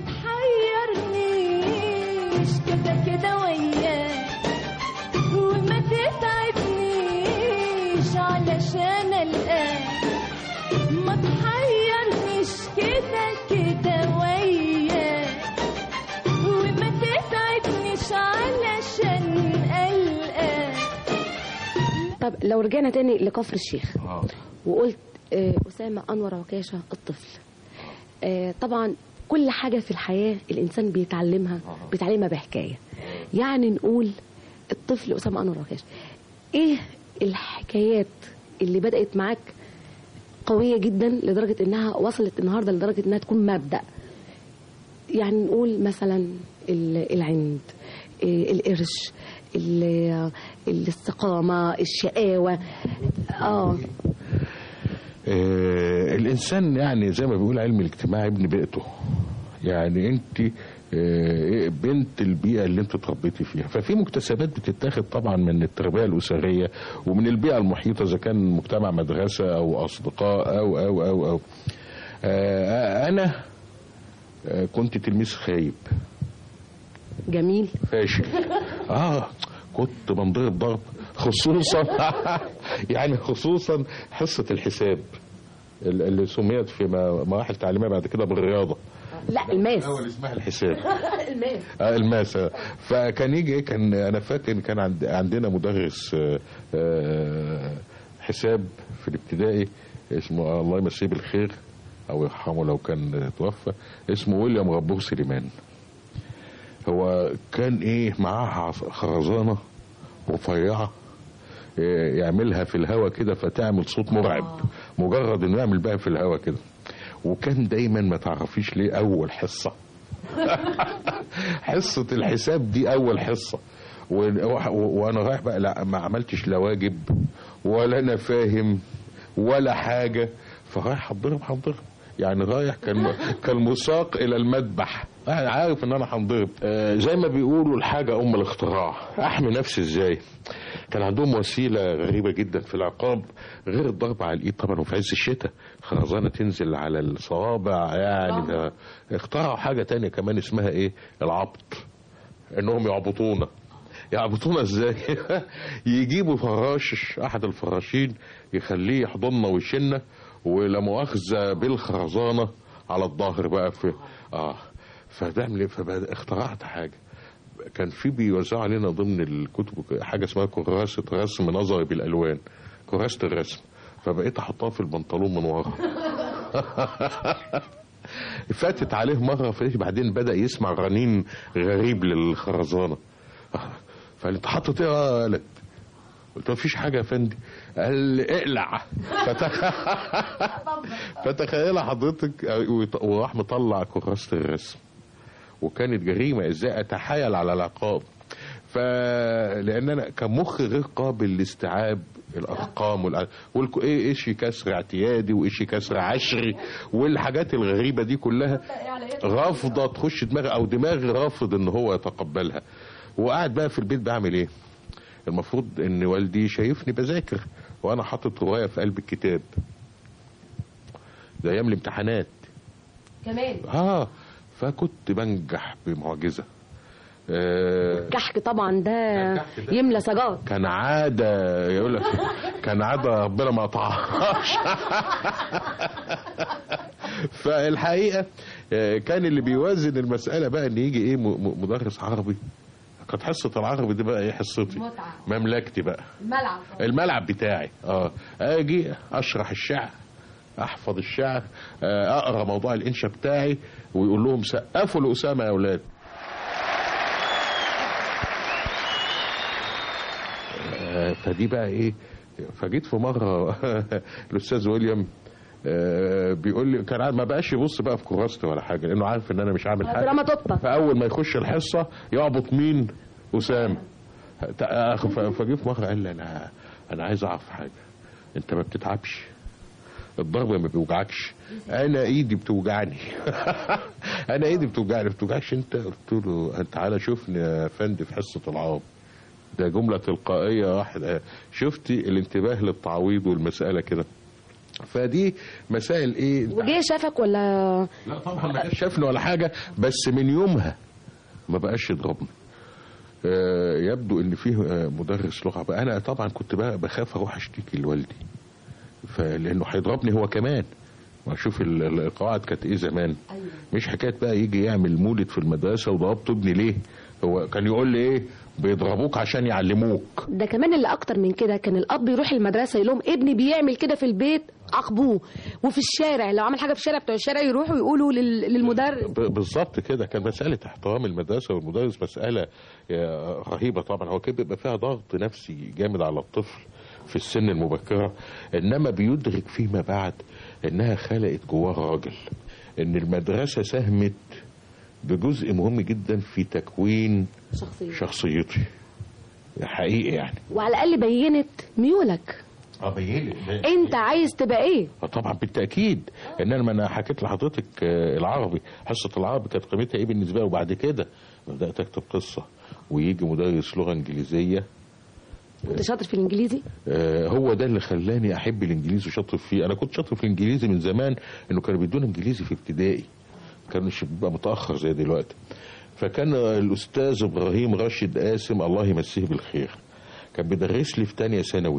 تحيرنيش كده كده وياك، وما تتعبنيش علشان القاك. ما تحيرنيش كده كده وياك، وما تتعبنيش علشان القاك. طب لو رجعنا تاني لكفر الشيخ وقلت أسامة أنور عكاشة الطفل، طبعا كل حاجة في الحياة الإنسان بيتعلمها بيتعلمها بحكاية. يعني نقول الطفل أسامة أنور عكاشة، إيه الحكايات اللي بدأت معاك قوية جدا لدرجة إنها وصلت النهاردة لدرجة إنها تكون مبدأ؟ يعني نقول مثلا العند، القرش، الاستقامة، الشقاوة. آه آه الإنسان يعني زي ما بيقول علم الاجتماع ابن بيئته. يعني أنت آه بنت البيئة اللي أنت تربيتي فيها، ففي مكتسبات بتتاخد طبعا من التربية الأسرية ومن البيئة المحيطة، إذا كان مجتمع مدرسة أو أصدقاء أو أو أو, أو. آه أنا آه كنت تلميذ خايب جميل فاشل. آه كنت بنضرب ضرب، خصوصا يعني خصوصا حصة الحساب اللي سميت في مراحل تعليمية بعد كده بالرياضة. لا الماس اول اسمها الحساب. الماس اه الماس. فكان يجي ايه، كان انا فاكر كان عند عندنا مدرس آه، آه، حساب في الابتدائي اسمه الله يمسيه بالخير او يرحمه لو كان توفى، اسمه ويليام غبور سليمان. هو كان ايه معاه خرزانه رفيعه يعملها في الهواء كده فتعمل صوت مرعب، مجرد انه يعمل بقى في الهواء كده. وكان دايما ما تعرفيش ليه اول حصه حصه الحساب دي اول حصه، وانا رايح بقى لا ما عملتش لا واجب ولا انا فاهم ولا حاجه، فرايح هتضرب هتضرب يعني رايح كان كان مساق الى المذبح، انا عارف ان انا هنضرب. آه زي ما بيقولوا الحاجه ام الاختراع، احمي نفسي ازاي؟ كان عندهم وسيله غريبه جدا في العقاب غير الضرب على الايد طبعا، وفي عز الشتاء خرزانه تنزل على الصوابع يعني. ده اخترعوا حاجه تانية كمان اسمها ايه؟ العبط، انهم يعبطونا. يعبطونا ازاي؟ يجيبوا فراش احد الفراشين يخليه يحضننا ويشنا ولا مؤاخذه بالخرزانه على الظهر بقى في اه فده فبقى اخترعت حاجه. كان في بيوزعوا علينا ضمن الكتب حاجه اسمها كراسه رسم نظري بالالوان، كراسه الرسم، فبقيت احطها في البنطلون من ورا. فاتت عليه مره فلقيت بعدين بدا يسمع رنين غريب للخرزانه، فقال انت حاطط ايه يا ولد؟ قلت له مفيش حاجه يا فندم. قال لي اقلع. فتخ... فتخيل حضرتك، وراح مطلع كراسه الرسم، وكانت جريمه ازاي اتحايل على العقاب. فلان انا كان مخي غير قابل لاستيعاب الارقام والع... والك... ايه ايش كسر اعتيادي وايش كسر عشري والحاجات الغريبه دي كلها رافضه تخش دماغي، او دماغي رافض ان هو يتقبلها. وقاعد بقى في البيت بعمل ايه؟ المفروض ان والدي شايفني بذاكر وانا حاطط روايه في قلب الكتاب، ده ايام الامتحانات كمان. اه فكنت بنجح بمعجزه. آه كحك طبعا ده يملى سجاد، كان عاده يقول لك كان عاده ربنا ما قطعهاش. فالحقيقه كان اللي بيوازن المساله بقى ان يجي ايه مدرس عربي. كانت حصه العربي دي بقى ايه حصتي مملكتي بقى، الملعب الملعب بتاعي. اه اجي اشرح الشعر، احفظ الشعر، اقرا موضوع الانشاء بتاعي، ويقول لهم سقفوا لاسامه يا اولاد. فدي بقى ايه، فجيت في مره الاستاذ ويليام بيقول لي، كان ما بقاش يبص بقى في كراستي ولا حاجه لانه عارف ان انا مش عامل حاجه، فاول ما يخش الحصه يعبط مين؟ اسامه. فجيت في مره قال لي انا انا عايز اعرف حاجه، انت ما بتتعبش؟ الضرب ما بيوجعكش؟ انا ايدي بتوجعني. انا ايدي بتوجعني. ما بتوجعش انت؟ قلت له تعالى شوفني يا فندم في حصه العرب. ده جمله تلقائيه واحده، شفتي الانتباه للتعويض والمساله كده. فدي مسائل ايه. وجه شافك ولا؟ لا طبعا ما جاش شافني ولا حاجه، بس من يومها ما بقاش يضربني. آه يبدو ان فيه مدرس لغه بقى. انا طبعا كنت بقى بخاف اروح اشتكي لوالدي، فلانه هيضربني هو كمان. واشوف القواعد كانت ايه زمان. مش حكايه بقى يجي يعمل مولد في المدرسه وضربت ابني ليه. هو كان يقول لي ايه، بيضربوك عشان يعلموك. ده كمان اللي اكتر من كده، كان الاب يروح المدرسه يقول لهم ابني بيعمل كده في البيت عاقبوه، وفي الشارع لو عمل حاجه في الشارع بتوع الشارع يروحوا يقولوا للمدرب. بالظبط كده. كان مساله احترام المدرسه والمدرس مساله رهيبه طبعا. هو كده بيبقى فيها ضغط نفسي جامد على الطفل في السن المبكره، انما بيدرك فيما بعد انها خلقت جواه راجل، ان المدرسه ساهمت بجزء مهم جدا في تكوين شخصية. شخصيتي حقيقي يعني. وعلى الاقل بينت ميولك. اه بينت انت عايز تبقى ايه. اه طبعا بالتاكيد. ان انا ما انا حكيت لحضرتك العربي، حصه العربي كانت قيمتها ايه بالنسبه لي. وبعد كده بدات اكتب قصه، ويجي مدرس لغه انجليزيه. كنت شاطر في الانجليزي؟ آه هو ده اللي خلاني احب الانجليزي وشاطر فيه. انا كنت شاطر في الانجليزي من زمان، انه كانوا بيدونا انجليزي في ابتدائي، كانش بيبقى متاخر زي دلوقتي. فكان الاستاذ ابراهيم راشد قاسم الله يمسيه بالخير كان بيدرس لي في ثانيه ثانوي.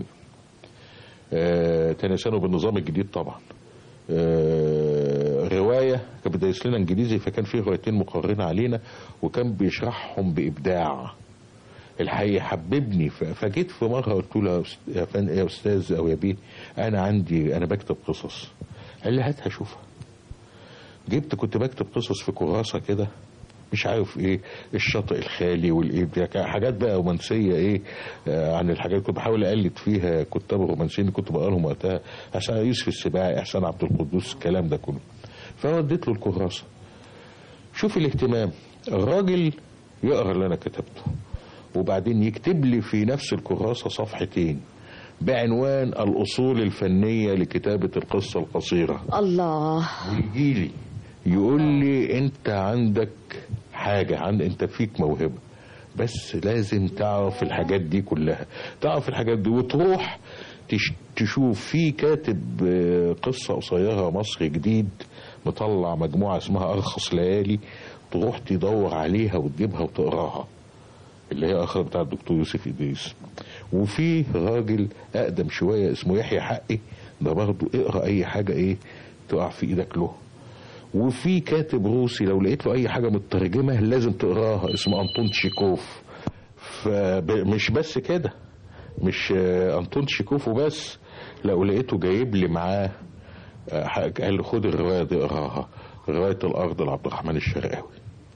آه ثانيه ثانوي بالنظام الجديد طبعا. آه روايه كان بيدرس لنا انجليزي، فكان فيه روايتين مقررين علينا وكان بيشرحهم بابداع الحقيقه، حببني. فجيت في مره قلت له يا فن يا استاذ او يا بيه، انا عندي انا بكتب قصص. قال لي هاتها شوفها. جبت كنت بكتب قصص في كراسه كده مش عارف ايه، الشاطئ الخالي والايه، حاجات بقى رومانسيه ايه آه عن الحاجات كنت بحاول اقلد فيها كتاب الرومانسيين كنت بقرا لهم وقتها، عشان يوسف السباعي، احسان عبد القدوس، الكلام ده كله. فوديت له الكراسه. شوف الاهتمام، الراجل يقرا اللي انا كتبته وبعدين يكتب لي في نفس الكراسه صفحتين بعنوان الأصول الفنية لكتابة القصة القصيرة. الله. ويجي لي يقول لي أنت عندك حاجة، عند أنت فيك موهبة، بس لازم تعرف الحاجات دي كلها، تعرف الحاجات دي وتروح تشوف في كاتب قصة قصيرة مصري جديد مطلع مجموعة اسمها أرخص ليالي، تروح تدور عليها وتجيبها وتقراها، اللي هي اخر بتاع الدكتور يوسف إدريس. وفي راجل اقدم شويه اسمه يحيى حقي، ده برضه اقرا اي حاجه ايه تقع في ايدك له. وفي كاتب روسي لو لقيت له اي حاجه مترجمه لازم تقراها، اسمه انطون تشيكوف. فمش بس كده، مش انطون تشيكوف وبس، لو لقيته جايب لي معاه قال لي خد الروايه دي اقراها، روايه الارض لعبد الرحمن الشرقاوي.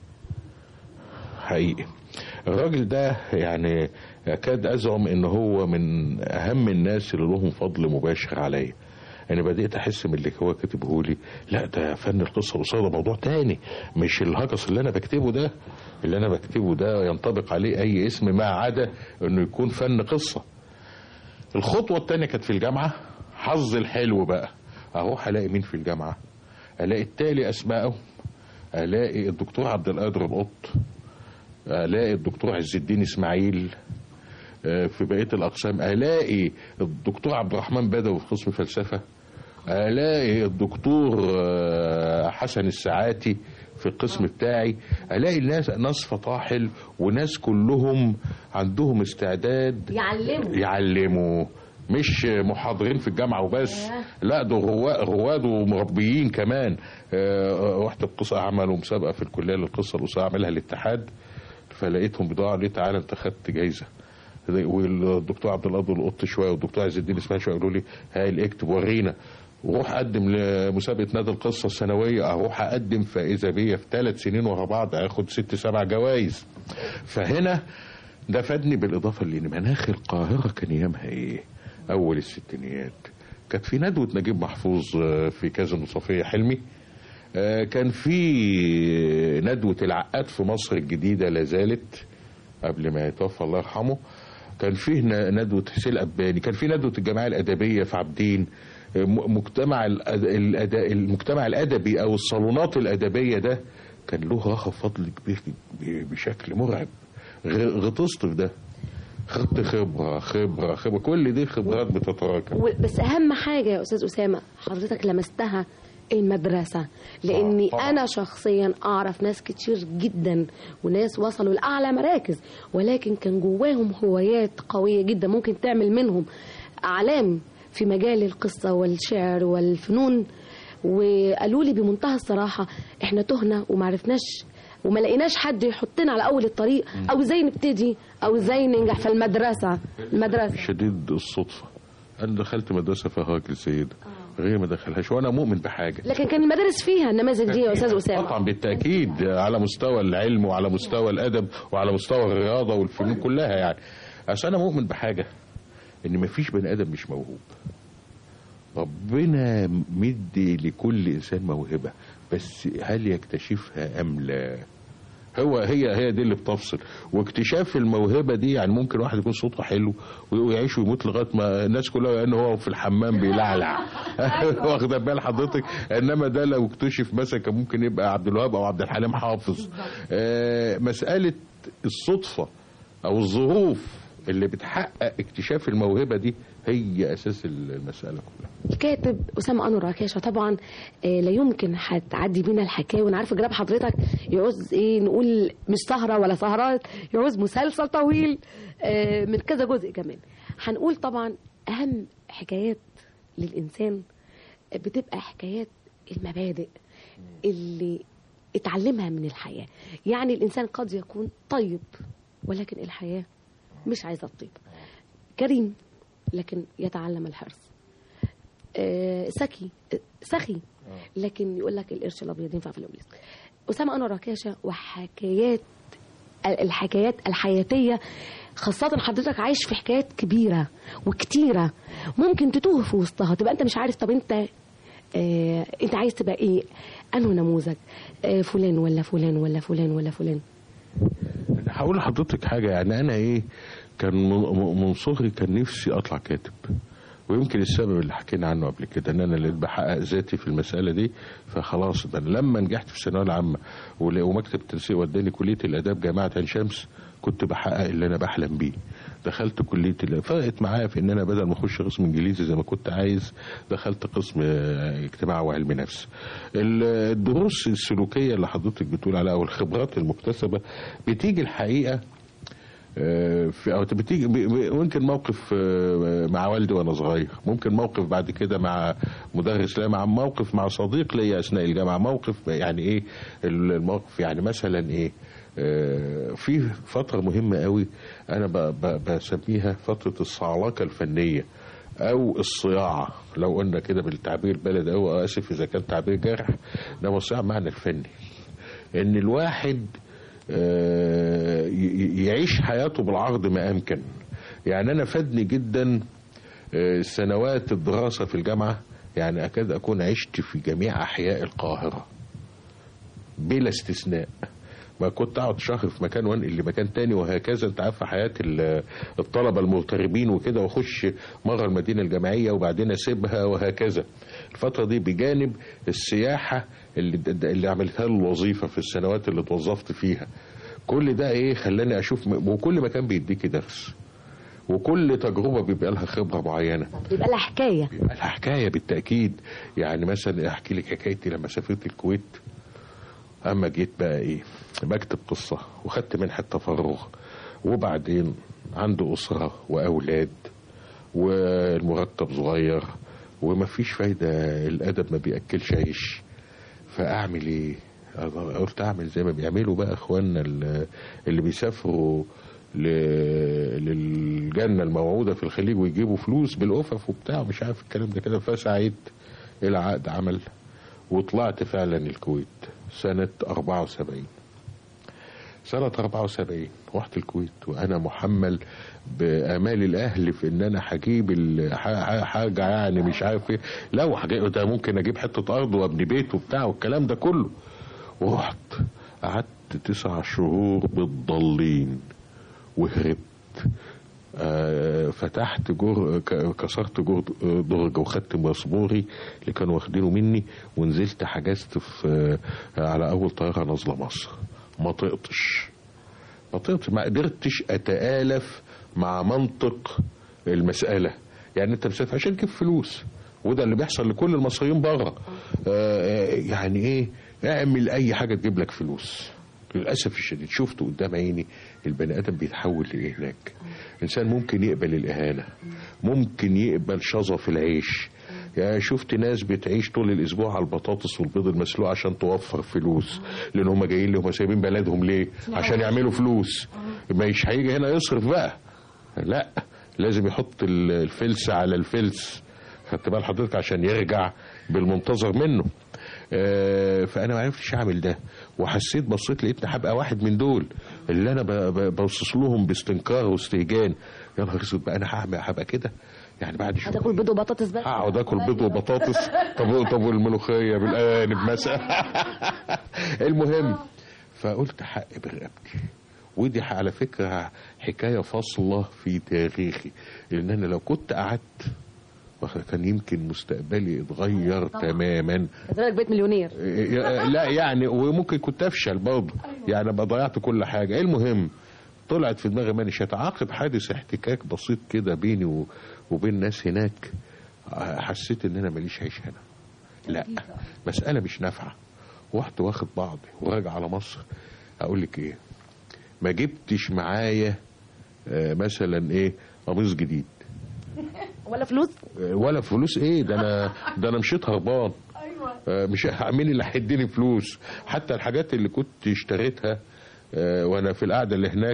حقيقي الراجل ده يعني اكاد ازعم ان هو من اهم الناس اللي لهم فضل مباشر عليا. انا بديت احس من اللي هو كاتبه لي لا ده فن القصه القصيره، ده موضوع تاني، مش الهجس اللي انا بكتبه ده، اللي انا بكتبه ده ينطبق عليه اي اسم ما عدا انه يكون فن قصه. الخطوه الثانيه كانت في الجامعه. حظ الحلو بقى، اروح الاقي مين في الجامعه؟ الاقي التالي اسمائهم، الاقي الدكتور عبد القادر القط، الاقي الدكتور عز الدين اسماعيل في بقيه الاقسام، الاقي الدكتور عبد الرحمن بدوي في قسم فلسفه، الاقي الدكتور حسن الساعاتي في القسم بتاعي، الاقي الناس ناس فطاحل وناس كلهم عندهم استعداد يعلموا يعلموا مش محاضرين في الجامعه وبس، لا ده رواد ومربيين كمان. رحت بقصه عملوا مسابقه في الكليه للقصه القصيره عملها الاتحاد، فلقيتهم بيدوروا عليه تعالى انت خدت جايزه. والدكتور عبد القادر القط شويه والدكتور عز الدين اسماعيل شويه قالوا لي هاي اكتب ورينا، وروح اقدم لمسابقه نادي القصه السنويه، اروح اقدم فاذا بيا في ثلاث سنين ورا بعض اخد ست سبع جوائز. فهنا ده فادني، بالاضافه لان مناخ القاهره كان ايامها ايه؟ اول الستينيات كانت في ندوه نجيب محفوظ في كازينو صفيه حلمي، كان في ندوة العقاد في مصر الجديدة لازالت قبل ما يتوفى الله يرحمه، كان فيه ندوة حسين الأباني، كان في ندوة الجمعية الأدبية في عابدين، مجتمع المجتمع الأدبي أو الصالونات الأدبية ده كان له رخاء فضل كبير بشكل مرعب. غطست في ده، خدت خبرة خبرة خبرة كل دي خبرات بتتراكم. بس أهم حاجة يا أستاذ أسامة حضرتك لمستها المدرسة، لأني آه أنا شخصيا أعرف ناس كتير جدا وناس وصلوا لأعلى مراكز، ولكن كان جواهم هوايات قوية جدا ممكن تعمل منهم أعلام في مجال القصة والشعر والفنون. وقالوا لي بمنتهى الصراحة احنا تهنا ومعرفناش وما لقيناش حد يحطنا على أول الطريق أو ازاي نبتدي أو ازاي ننجح في المدرسة. المدرسة شديد الصدفة أنا دخلت مدرسة فيها راجل سيد غير ما دخلهاش، وانا مؤمن بحاجه، لكن كان المدارس فيها النماذج دي يا استاذ اسامه. طبعا بالتاكيد على مستوى العلم وعلى مستوى الادب وعلى مستوى الرياضه والفنون كلها يعني. عشان انا مؤمن بحاجه ان مفيش بني ادم مش موهوب، ربنا مدي لكل انسان موهبه، بس هل يكتشفها ام لا؟ هو هي هي دي اللي بتفصل. واكتشاف الموهبه دي يعني ممكن واحد يكون صوته حلو ويعيش ويموت لغايه ما الناس كلها ان هو في الحمام بيلعلع واخده بال حضرتك، انما ده لو اكتشف مثلا كان ممكن يبقى عبد الوهاب او عبد الحليم حافظ. آه مساله الصدفه او الظروف اللي بتحقق اكتشاف الموهبه دي هي اساس المساله كلها. الكاتب اسامه انور عكاشه طبعا آه لا يمكن هتعدي بينا الحكايه، وانا عارفه جراب حضرتك يعوز ايه نقول مش سهره ولا سهرات، يعوز مسلسل طويل آه من كذا جزء كمان. هنقول طبعا اهم حكايات للانسان بتبقى حكايات المبادئ، اللي اتعلمها من الحياة. يعني الإنسان قد يكون طيب ولكن الحياة مش عايزة الطيب. كريم لكن يتعلم الحرص. آه سخي سخي لكن يقول لك القرش الأبيض ينفع في الأبليس. أسامة أنور عكاشة وحكايات الحكايات الحياتية، خاصة حضرتك عايش في حكايات كبيرة وكتيرة ممكن تتوه في وسطها، تبقى أنت مش عارف طب أنت آه أنت عايز تبقى إيه، أنه نموذج آه فلان ولا فلان ولا فلان ولا فلان. هقول لحضرتك حاجة، يعني أنا إيه كان من صغري كان نفسي أطلع كاتب، ويمكن السبب اللي حكينا عنه قبل كده ان انا اللي بحقق ذاتي في المساله دي. فخلاص ده لما نجحت في الثانويه العامه ومكتب التنسيق وداني كليه الاداب جامعه عين شمس، كنت بحقق اللي انا بحلم بيه. دخلت كليه الاداب، فرقت معايا في ان انا بدل ما اخش قسم انجليزي زي ما كنت عايز، دخلت قسم اجتماع وعلم نفس. الدروس السلوكيه اللي حضرتك بتقول عليها او الخبرات المكتسبه بتيجي الحقيقه في أو بتيجي ممكن موقف مع والدي وانا صغير، ممكن موقف بعد كده مع مدرس لا، مع موقف مع صديق ليا اثناء الجامعه، موقف يعني ايه الموقف، يعني مثلا ايه في فتره مهمه قوي انا بسميها فتره الصعلقه الفنيه او الصياعه، لو قلنا كده بالتعبير بلد او اسف اذا كان تعبير جارح، ده الصياعه معنى الفني ان الواحد يعيش حياته بالعرض ما أمكن. يعني أنا فادني جدا سنوات الدراسة في الجامعة، يعني أكاد أكون عشت في جميع أحياء القاهرة بلا استثناء. ما كنت أقعد شهر في مكان وانقل لمكان تاني وهكذا. أنت عارف حياة الطلبة المغتربين وكده، وأخش مرة المدينة الجامعية وبعدين أسيبها وهكذا. الفترة دي بجانب السياحة اللي, اللي عملتها له الوظيفة في السنوات اللي اتوظفت فيها، كل ده ايه خلاني اشوف، وكل مكان بيديكي درس، وكل تجربة بيبقى لها خبرة معينة، بيبقى لها حكاية بيبقى لها حكاية بالتأكيد. يعني مثلا احكي لك حكايتي لما سافرت الكويت. اما جيت بقى ايه بكتب قصة وخدت منحة تفرغ، وبعدين عنده أسرة وأولاد والمرتب صغير ومفيش فايدة، الأدب ما بيأكلش عيش. فأعمل إيه؟ قلت أعمل زي ما بيعملوا بقى إخواننا اللي بيسافروا للجنة الموعودة في الخليج ويجيبوا فلوس بالأفف وبتاع مش عارف الكلام ده كده. فسعيت إلى عقد عمل وطلعت فعلا الكويت سنة أربعة وسبعين. سنة أربعة وسبعين رحت الكويت وأنا محمل بآمال الأهل في إن أنا هجيب حاجة يعني مش عارف إيه، لو ده ممكن أجيب حتة أرض وأبني بيت وبتاع والكلام ده كله. ورحت قعدت تسع شهور بالضالين وهربت. آه فتحت جر كسرت جر درج وخدت مصبوري اللي كانوا واخدينه مني ونزلت حجزت في آه على أول طيارة نازلة مصر. ما طقتش ما طقتش ما قدرتش أتآلف مع منطق المسألة. يعني أنت مسافر عشان تجيب فلوس، وده اللي بيحصل لكل المصريين بره. آه يعني إيه، اعمل أي حاجة تجيب لك فلوس. للأسف الشديد شفت قدام عيني البني آدم بيتحول لإيه هناك. إنسان ممكن يقبل الإهانة، ممكن يقبل شظف العيش. يعني شفت ناس بتعيش طول الأسبوع على البطاطس والبيض المسلوق عشان توفر فلوس، لأن هم جايين لهم سايبين بلدهم ليه؟ عشان يعملوا فلوس. مش هيجي هنا يصرف بقى، لا لازم يحط الفلس على الفلس، خدت بال حضرتك، عشان يرجع بالمنتظر منه. فانا ما عرفتش اعمل ده، وحسيت بصيت لقيتني هبقى واحد من دول اللي انا ببصص لهم باستنكار واستهجان. يا نهار اسود بقى، انا هعمل هبقى كده يعني بعد شويه هتاكل بيض وبطاطس بس؟ هقعد اكل بيض وبطاطس. طب طب والملوخيه بالارانب مثلا. المهم فقلت حق برقبتي. ودي على فكره حكايه فاصله في تاريخي، لان انا لو كنت قعدت كان يمكن مستقبلي اتغير تماما. كذلك بيت مليونير. لا يعني وممكن كنت افشل برضه، يعني ابقى ضيعت كل حاجه. المهم طلعت في دماغي مانيش هتعاقب حادث احتكاك بسيط كده بيني وبين ناس هناك. حسيت ان انا ماليش عيش هنا، لا مساله مش نافعه. رحت واخد بعضي وراجع على مصر. اقول لك ايه، ما جبتش معايا مثلا ايه قميص جديد ولا فلوس ولا فلوس ايه، ده انا ده انا مشيت هربان. مش مين اللي هيديني فلوس؟ حتى الحاجات اللي كنت اشتريتها وانا في القعده اللي هناك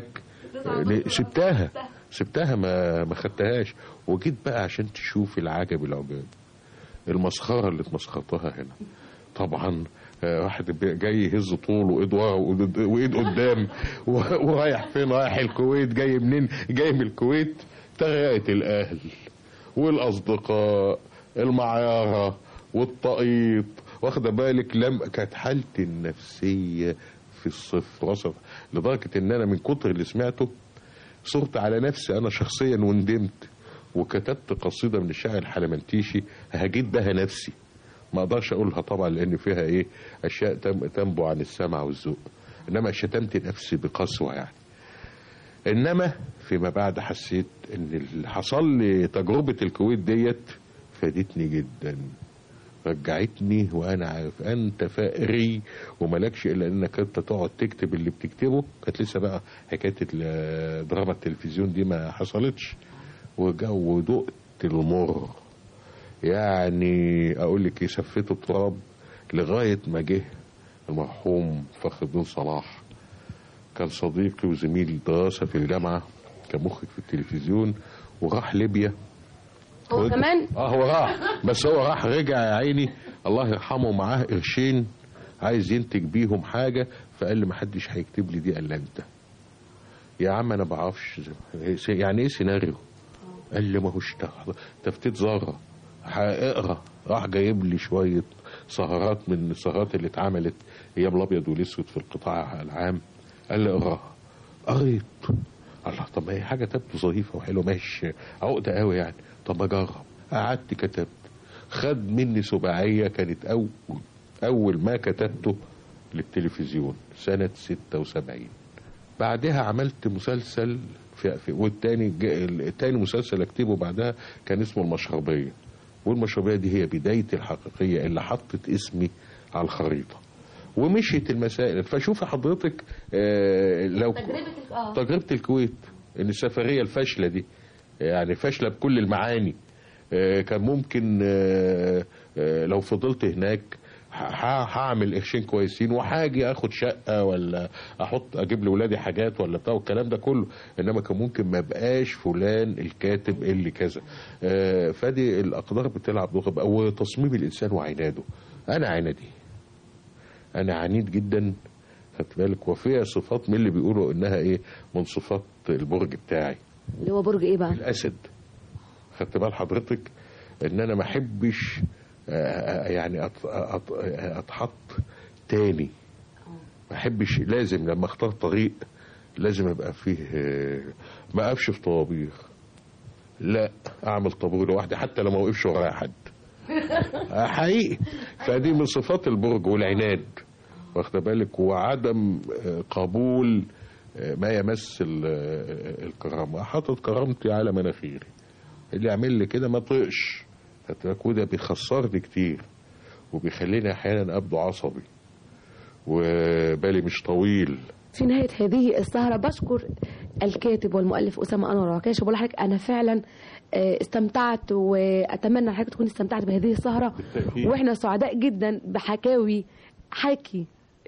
سبتها سبتها ما ما خدتهاش. وجيت بقى عشان تشوف العجب العجاب، المسخره اللي اتمسخرتها هنا. طبعا واحد جاي يهز طول وايد ورا وايد قدام ورايح فين؟ رايح الكويت. جاي منين؟ جاي من الكويت. تغيرت الاهل والاصدقاء، المعياره والطقيط، واخده بالك؟ لم كانت حالتي النفسيه في الصفر، وصل لدرجه ان انا من كتر اللي سمعته صرت على نفسي انا شخصيا وندمت، وكتبت قصيده من الشاعر الحلمنتيشي هجيت بها نفسي. ما اقدرش اقولها طبعا لان فيها ايه اشياء تنبع عن السمع والذوق، انما شتمت نفسي بقسوه يعني. انما فيما بعد حسيت ان اللي حصل لي تجربه الكويت ديت فادتني جدا، رجعتني وانا عارف انت فقري وملكش الا انك انت تقعد تكتب اللي بتكتبه. كانت لسه بقى حكايه دراما التلفزيون دي ما حصلتش، وجو دقت المر يعني. اقول لك ايه، سفيت التراب لغايه ما جه المرحوم فخر الدين صلاح، كان صديقي وزميل دراسه في الجامعه، كان مخرج في التلفزيون وراح ليبيا. هو كمان اه هو راح، بس هو راح رجع يا عيني الله يرحمه معاه قرشين عايز ينتج بيهم حاجه، فقال لي ما حدش هيكتب لي دي الا انت. يا عم انا ما بعرفش يعني ايه سيناريو. قال لي ما هوش تفتيت ذره، هاقرا. راح جايب لي شويه سهرات من السهرات اللي اتعملت ايام الابيض والاسود في القطاع العام. قال لي اقراها. قريت. الله، طب ما هي حاجه تبدو ظريفه وحلوه، ماشي عقده قوي يعني، طب اجرب. قعدت كتبت، خد مني سباعيه كانت اول اول ما كتبته للتلفزيون سنه ستة وسبعين. بعدها عملت مسلسل في, في والتاني التاني مسلسل اكتبه بعدها كان اسمه المشربيه، والمشربيه دي هي بدايتي الحقيقيه اللي حطت اسمي على الخريطه ومشيت المسائل. فشوف حضرتك آه لو تجربة آه. تجربه الكويت، ان السفريه الفاشله دي يعني فاشله بكل المعاني، آه كان ممكن آه آه لو فضلت هناك هعمل قرشين كويسين وهاجي اخد شقه ولا احط اجيب لاولادي حاجات ولا بتاع والكلام ده كله، انما كان ممكن ما بقاش فلان الكاتب اللي كذا. آه فدي الاقدار بتلعب دور، وتصميم الانسان وعناده. انا عنادي، انا عنيد جدا، خدت بالك، وفيها صفات من اللي بيقولوا انها ايه من صفات البرج بتاعي اللي هو برج ايه بقى؟ الاسد. خدت بال حضرتك ان انا ما احبش يعني اتحط تاني، ما احبش، لازم لما اختار طريق لازم ابقى فيه، ما اقفش في طوابير، لا اعمل طابور لوحدي حتى لو ما وقفش ورايا حد حقيقي. فدي من صفات البرج والعناد، واخد بالك، وعدم قبول ما يمس الكرامه. حاطط كرامتي على مناخيري، اللي يعمل لي كده ما طقش، وده بيخسرني كتير وبيخليني احيانا ابدو عصبي وبالي مش طويل. في نهايه هذه السهره بشكر الكاتب والمؤلف اسامه انور عكاشه، وبقول لحضرتك انا فعلا استمتعت، واتمنى حضرتك تكون استمتعت بهذه السهره، واحنا سعداء جدا بحكاوي حكي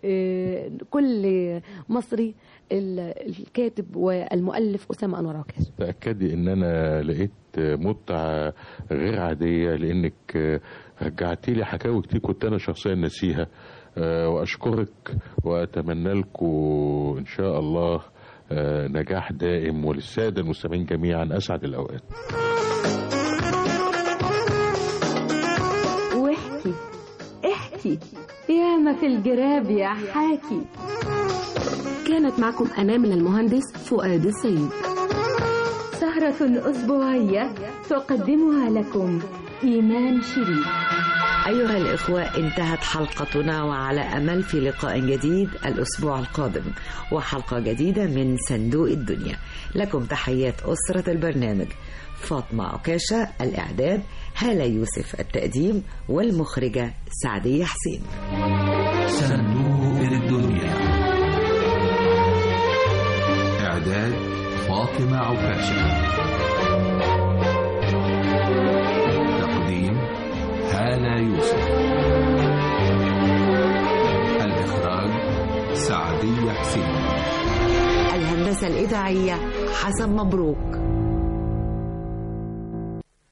كل مصري الكاتب والمؤلف أسامة أنور عكاشه. تأكدي ان انا لقيت متعة غير عادية، لانك رجعتي لي حكاوي كتير كنت انا شخصيا نسيها، واشكرك واتمنى لكم ان شاء الله نجاح دائم، وللسادة المستمعين جميعا اسعد الاوقات. واحكي احكي ياما في الجراب يا حاكي. كانت معكم أنا من المهندس فؤاد السيد. سهرة أسبوعية تقدمها لكم إيمان شريف. أيها الإخوة، انتهت حلقتنا، وعلى أمل في لقاء جديد الأسبوع القادم وحلقة جديدة من صندوق الدنيا. لكم تحيات أسرة البرنامج، فاطمة عكاشة الإعداد، هالة يوسف التقديم، والمخرجة سعدية حسين. صندوق الدنيا، إعداد فاطمة عكاشة، تقديم هالة يوسف. الهندسة الإذاعية حسن مبروك.